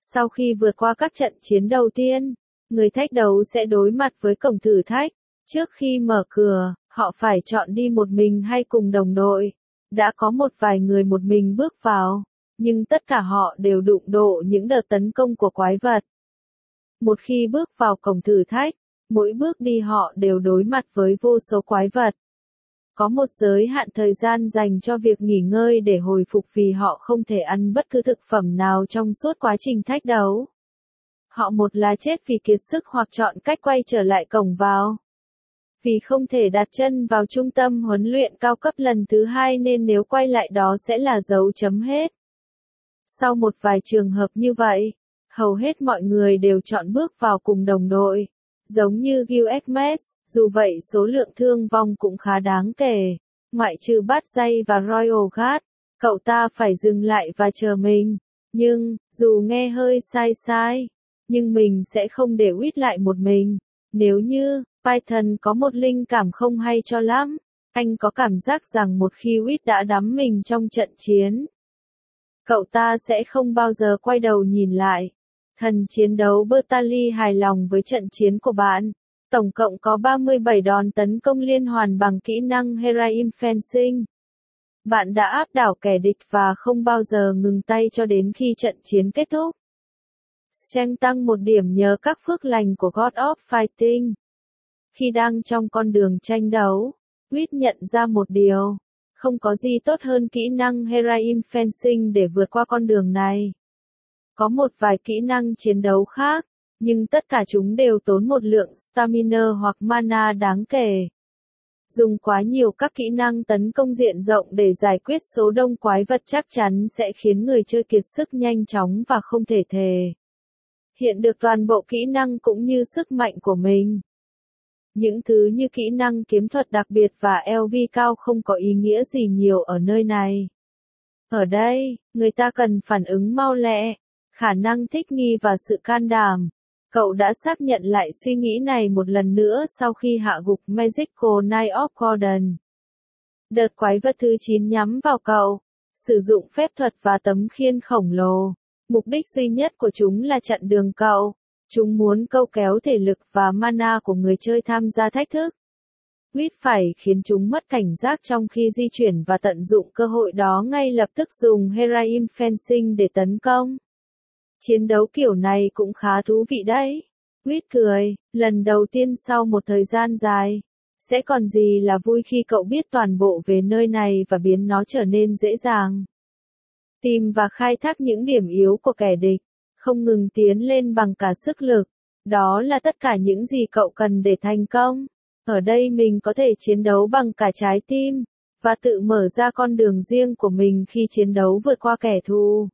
Sau khi vượt qua các trận chiến đầu tiên, người thách đấu sẽ đối mặt với cổng thử thách. Trước khi mở cửa, họ phải chọn đi một mình hay cùng đồng đội. Đã có một vài người một mình bước vào, nhưng tất cả họ đều đụng độ những đợt tấn công của quái vật. Một khi bước vào cổng thử thách, mỗi bước đi họ đều đối mặt với vô số quái vật. Có một giới hạn thời gian dành cho việc nghỉ ngơi để hồi phục vì họ không thể ăn bất cứ thực phẩm nào trong suốt quá trình thách đấu. Họ một là chết vì kiệt sức hoặc chọn cách quay trở lại cổng vào. Vì không thể đặt chân vào trung tâm huấn luyện cao cấp lần thứ hai nên nếu quay lại đó sẽ là dấu chấm hết. Sau một vài trường hợp như vậy, hầu hết mọi người đều chọn bước vào cùng đồng đội. Giống như Gilgamesh, dù vậy số lượng thương vong cũng khá đáng kể. Ngoại trừ Bát Dây và Royal Guard, cậu ta phải dừng lại và chờ mình. Nhưng, dù nghe hơi sai sai, nhưng mình sẽ không để Wit lại một mình. Nếu như, Python có một linh cảm không hay cho lắm, anh có cảm giác rằng một khi Wit đã đắm mình trong trận chiến, cậu ta sẽ không bao giờ quay đầu nhìn lại. Thần chiến đấu Bertali hài lòng với trận chiến của bạn. Tổng cộng có ba mươi bảy đòn tấn công liên hoàn bằng kỹ năng Heroin Fencing. Bạn đã áp đảo kẻ địch và không bao giờ ngừng tay cho đến khi trận chiến kết thúc. Strength tăng một điểm nhờ các phước lành của God of Fighting. Khi đang trong con đường tranh đấu, Wit nhận ra một điều. Không có gì tốt hơn kỹ năng Heroin Fencing để vượt qua con đường này. Có một vài kỹ năng chiến đấu khác, nhưng tất cả chúng đều tốn một lượng stamina hoặc mana đáng kể. Dùng quá nhiều các kỹ năng tấn công diện rộng để giải quyết số đông quái vật chắc chắn sẽ khiến người chơi kiệt sức nhanh chóng và không thể thể hiện được toàn bộ kỹ năng cũng như sức mạnh của mình. Những thứ như kỹ năng kiếm thuật đặc biệt và lờ vê cao không có ý nghĩa gì nhiều ở nơi này. Ở đây, người ta cần phản ứng mau lẹ, khả năng thích nghi và sự can đảm. Cậu đã xác nhận lại suy nghĩ này một lần nữa sau khi hạ gục Magical Knight of Gordon. Đợt quái vật thứ chín nhắm vào cậu, sử dụng phép thuật và tấm khiên khổng lồ. Mục đích duy nhất của chúng là chặn đường cậu. Chúng muốn câu kéo thể lực và mana của người chơi tham gia thách thức. Wit phải khiến chúng mất cảnh giác trong khi di chuyển và tận dụng cơ hội đó ngay lập tức dùng Heroin Fencing để tấn công. Chiến đấu kiểu này cũng khá thú vị đấy. Wit cười, lần đầu tiên sau một thời gian dài. Sẽ còn gì là vui khi cậu biết toàn bộ về nơi này và biến nó trở nên dễ dàng. Tìm và khai thác những điểm yếu của kẻ địch, không ngừng tiến lên bằng cả sức lực. Đó là tất cả những gì cậu cần để thành công. Ở đây mình có thể chiến đấu bằng cả trái tim, và tự mở ra con đường riêng của mình khi chiến đấu vượt qua kẻ thù.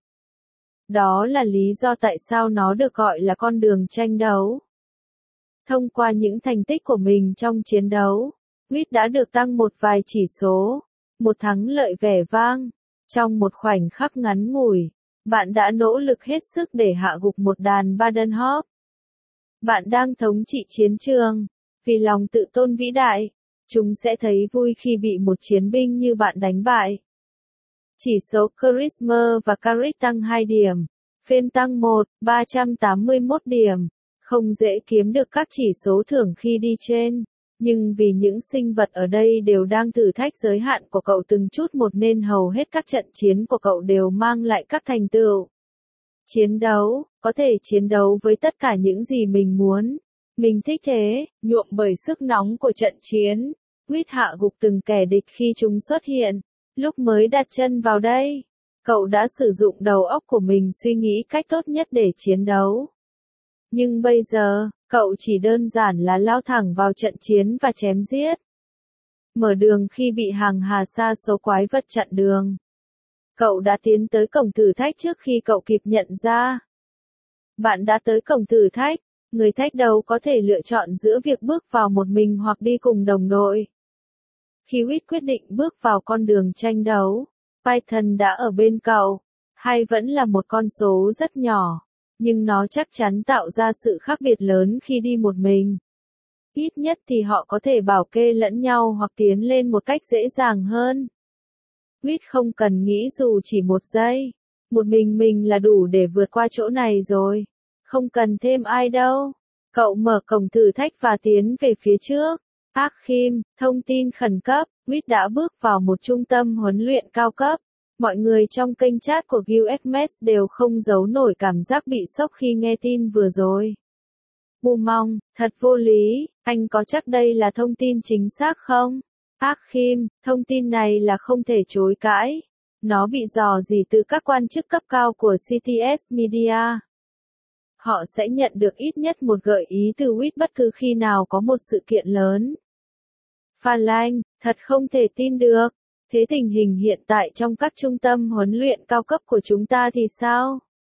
Đó là lý do tại sao nó được gọi là con đường tranh đấu. Thông qua những thành tích của mình trong chiến đấu, Wit đã được tăng một vài chỉ số, một thắng lợi vẻ vang. Trong một khoảnh khắc ngắn ngủi, bạn đã nỗ lực hết sức để hạ gục một đàn Badenhawk. Bạn đang thống trị chiến trường, vì lòng tự tôn vĩ đại, chúng sẽ thấy vui khi bị một chiến binh như bạn đánh bại. Chỉ số Charisma và Charisma tăng hai điểm, Fame tăng một, ba trăm tám mươi mốt điểm. Không dễ kiếm được các chỉ số thưởng khi đi trên, nhưng vì những sinh vật ở đây đều đang thử thách giới hạn của cậu từng chút một nên hầu hết các trận chiến của cậu đều mang lại các thành tựu. Chiến đấu, có thể chiến đấu với tất cả những gì mình muốn. Mình thích thế, nhuộm bởi sức nóng của trận chiến. Wit hạ gục từng kẻ địch khi chúng xuất hiện. Lúc mới đặt chân vào đây, cậu đã sử dụng đầu óc của mình suy nghĩ cách tốt nhất để chiến đấu. Nhưng bây giờ, cậu chỉ đơn giản là lao thẳng vào trận chiến và chém giết. Mở đường khi bị hàng hà sa số quái vật chặn đường. Cậu đã tiến tới cổng thử thách trước khi cậu kịp nhận ra. Bạn đã tới cổng thử thách, người thách đấu có thể lựa chọn giữa việc bước vào một mình hoặc đi cùng đồng đội. Khi Wit quyết định bước vào con đường tranh đấu, Python đã ở bên cậu. Hay vẫn là một con số rất nhỏ, nhưng nó chắc chắn tạo ra sự khác biệt lớn khi đi một mình. Ít nhất thì họ có thể bảo kê lẫn nhau hoặc tiến lên một cách dễ dàng hơn. Wit không cần nghĩ dù chỉ một giây. Một mình mình là đủ để vượt qua chỗ này rồi. Không cần thêm ai đâu. Cậu mở cổng thử thách và tiến về phía trước. Akhim, thông tin khẩn cấp, Wit đã bước vào một trung tâm huấn luyện cao cấp. Mọi người trong kênh chat của u ét em ét đều không giấu nổi cảm giác bị sốc khi nghe tin vừa rồi. Bumong, thật vô lý, anh có chắc đây là thông tin chính xác không? Akhim, thông tin này là không thể chối cãi. Nó bị dò dỉ từ các quan chức cấp cao của xê tê ét Media. Họ sẽ nhận được ít nhất một gợi ý từ Wit bất cứ khi nào có một sự kiện lớn. Phan Lanh, thật không thể tin được. Thế tình hình hiện tại trong các trung tâm huấn luyện cao cấp của chúng ta thì sao?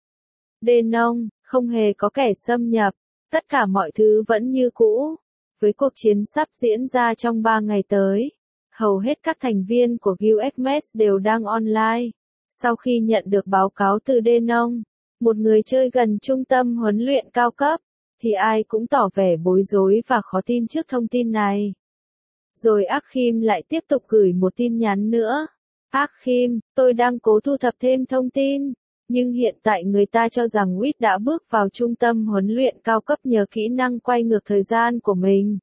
Đê Nông, không hề có kẻ xâm nhập. Tất cả mọi thứ vẫn như cũ. Với cuộc chiến sắp diễn ra trong ba ngày tới, hầu hết các thành viên của u ét em ét đều đang online. Sau khi nhận được báo cáo từ Đê Nông, một người chơi gần trung tâm huấn luyện cao cấp, thì ai cũng tỏ vẻ bối rối và khó tin trước thông tin này. Rồi Akhim lại tiếp tục gửi một tin nhắn nữa. Akhim, tôi đang cố thu thập thêm thông tin, nhưng hiện tại người ta cho rằng Wit đã bước vào trung tâm huấn luyện cao cấp nhờ kỹ năng quay ngược thời gian của mình.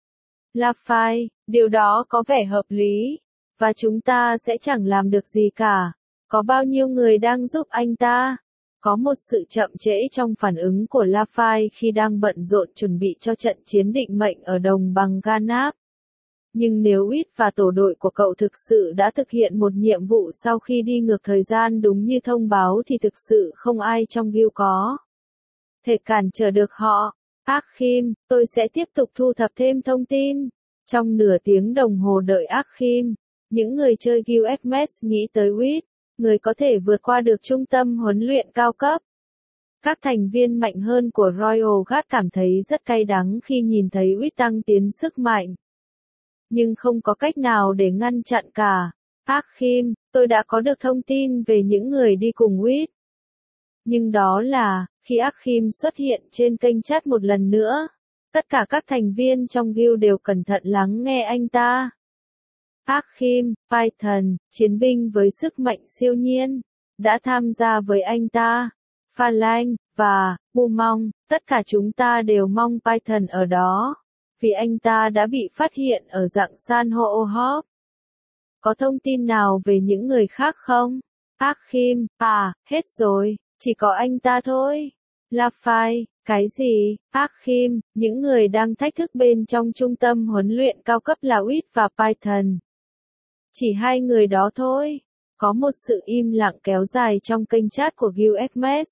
Lafai, điều đó có vẻ hợp lý, và chúng ta sẽ chẳng làm được gì cả. Có bao nhiêu người đang giúp anh ta? Có một sự chậm trễ trong phản ứng của Lafai khi đang bận rộn chuẩn bị cho trận chiến định mệnh ở đồng bằng Ganap. Nhưng nếu Wit và tổ đội của cậu thực sự đã thực hiện một nhiệm vụ sau khi đi ngược thời gian đúng như thông báo thì thực sự không ai trong guild có thể cản trở được họ. Akhim, tôi sẽ tiếp tục thu thập thêm thông tin. Trong nửa tiếng đồng hồ đợi Akhim, những người chơi u ét em ét nghĩ tới Wit, người có thể vượt qua được trung tâm huấn luyện cao cấp. Các thành viên mạnh hơn của Royal Guard cảm thấy rất cay đắng khi nhìn thấy Wit tăng tiến sức mạnh. Nhưng không có cách nào để ngăn chặn cả. Akhim, tôi đã có được thông tin về những người đi cùng Wit. Nhưng đó là, khi Akhim xuất hiện trên kênh chat một lần nữa, tất cả các thành viên trong guild đều cẩn thận lắng nghe anh ta. Akhim, Python, chiến binh với sức mạnh siêu nhiên, đã tham gia với anh ta. Phan Lanh, và, Bumong, tất cả chúng ta đều mong Python ở đó. Vì anh ta đã bị phát hiện ở dạng san hô hop. Có thông tin nào về những người khác không? Akhim, à, hết rồi, chỉ có anh ta thôi. Lafai, cái gì? Akhim, những người đang thách thức bên trong trung tâm huấn luyện cao cấp là Wit và Python. Chỉ hai người đó thôi. Có một sự im lặng kéo dài trong kênh chat của u ét em ét.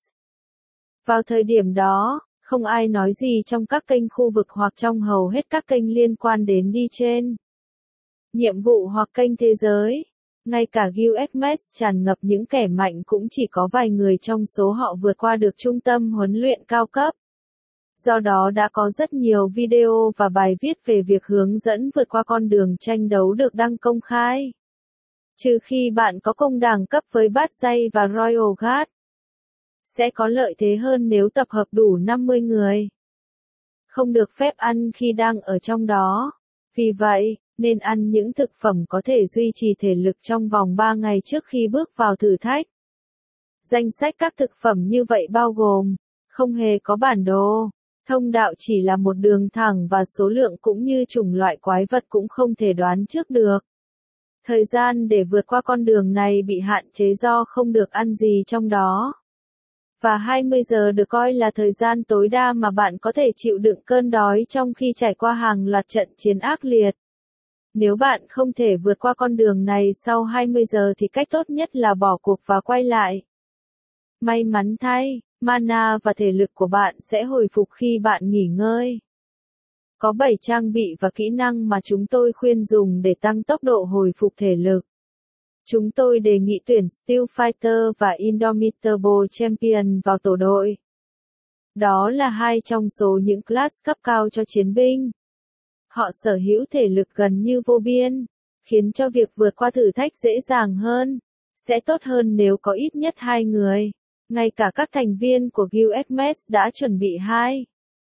Vào thời điểm đó, không ai nói gì trong các kênh khu vực hoặc trong hầu hết các kênh liên quan đến đi trên nhiệm vụ hoặc kênh thế giới. Ngay cả u ét em ét tràn ngập những kẻ mạnh cũng chỉ có vài người trong số họ vượt qua được trung tâm huấn luyện cao cấp. Do đó đã có rất nhiều video và bài viết về việc hướng dẫn vượt qua con đường tranh đấu được đăng công khai. Trừ khi bạn có công đẳng cấp với bát dây và Royal Guard, sẽ có lợi thế hơn nếu tập hợp đủ năm mươi người. Không được phép ăn khi đang ở trong đó. Vì vậy, nên ăn những thực phẩm có thể duy trì thể lực trong vòng ba ngày trước khi bước vào thử thách. Danh sách các thực phẩm như vậy bao gồm, không hề có bản đồ, thông đạo chỉ là một đường thẳng và số lượng cũng như chủng loại quái vật cũng không thể đoán trước được. Thời gian để vượt qua con đường này bị hạn chế do không được ăn gì trong đó. Và hai mươi giờ được coi là thời gian tối đa mà bạn có thể chịu đựng cơn đói trong khi trải qua hàng loạt trận chiến ác liệt. Nếu bạn không thể vượt qua con đường này sau hai mươi giờ thì cách tốt nhất là bỏ cuộc và quay lại. May mắn thay, mana và thể lực của bạn sẽ hồi phục khi bạn nghỉ ngơi. Có bảy trang bị và kỹ năng mà chúng tôi khuyên dùng để tăng tốc độ hồi phục thể lực. Chúng tôi đề nghị tuyển Steel Fighter và Indomitable Champion vào tổ đội. Đó là hai trong số những class cấp cao cho chiến binh. Họ sở hữu thể lực gần như vô biên, khiến cho việc vượt qua thử thách dễ dàng hơn. Sẽ tốt hơn nếu có ít nhất hai người. Ngay cả các thành viên của u ét em ét đã chuẩn bị hai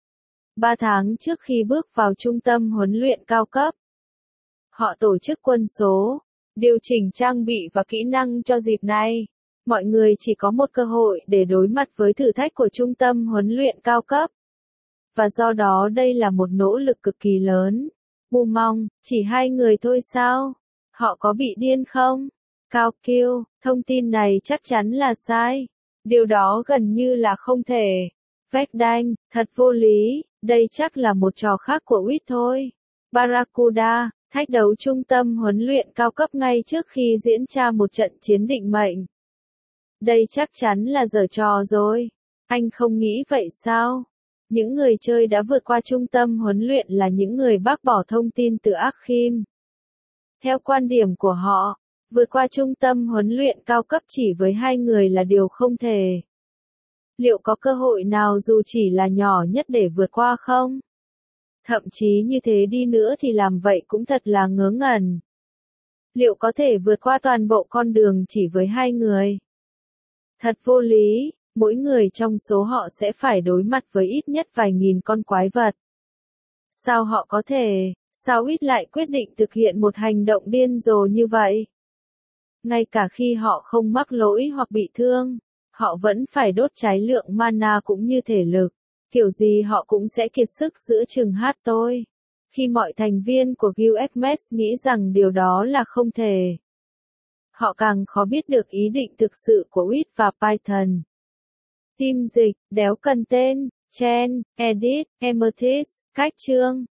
ba tháng trước khi bước vào trung tâm huấn luyện cao cấp. Họ tổ chức quân số, điều chỉnh trang bị và kỹ năng cho dịp này. Mọi người chỉ có một cơ hội để đối mặt với thử thách của trung tâm huấn luyện cao cấp. Và do đó đây là một nỗ lực cực kỳ lớn. Bù mong, chỉ hai người thôi sao? Họ có bị điên không? Cao Kiêu, thông tin này chắc chắn là sai. Điều đó gần như là không thể. Vách đanh, thật vô lý, đây chắc là một trò khác của u i tê thôi. Barracuda, thách đấu trung tâm huấn luyện cao cấp ngay trước khi diễn ra một trận chiến định mệnh. Đây chắc chắn là giở trò rồi. Anh không nghĩ vậy sao? Những người chơi đã vượt qua trung tâm huấn luyện là những người bác bỏ thông tin từ Akim. Theo quan điểm của họ, vượt qua trung tâm huấn luyện cao cấp chỉ với hai người là điều không thể. Liệu có cơ hội nào dù chỉ là nhỏ nhất để vượt qua không? Thậm chí như thế đi nữa thì làm vậy cũng thật là ngớ ngẩn. Liệu có thể vượt qua toàn bộ con đường chỉ với hai người? Thật vô lý, mỗi người trong số họ sẽ phải đối mặt với ít nhất vài nghìn con quái vật. Sao họ có thể, sao u i tê lại quyết định thực hiện một hành động điên rồ như vậy? Ngay cả khi họ không mắc lỗi hoặc bị thương, họ vẫn phải đốt cháy lượng mana cũng như thể lực. Kiểu gì họ cũng sẽ kiệt sức giữa chừng hát tôi. Khi mọi thành viên của Guildmates nghĩ rằng điều đó là không thể. Họ càng khó biết được ý định thực sự của u i tê và Python. Team dịch, đéo cần tên, Chen, Edit, Amethyst, cách chương.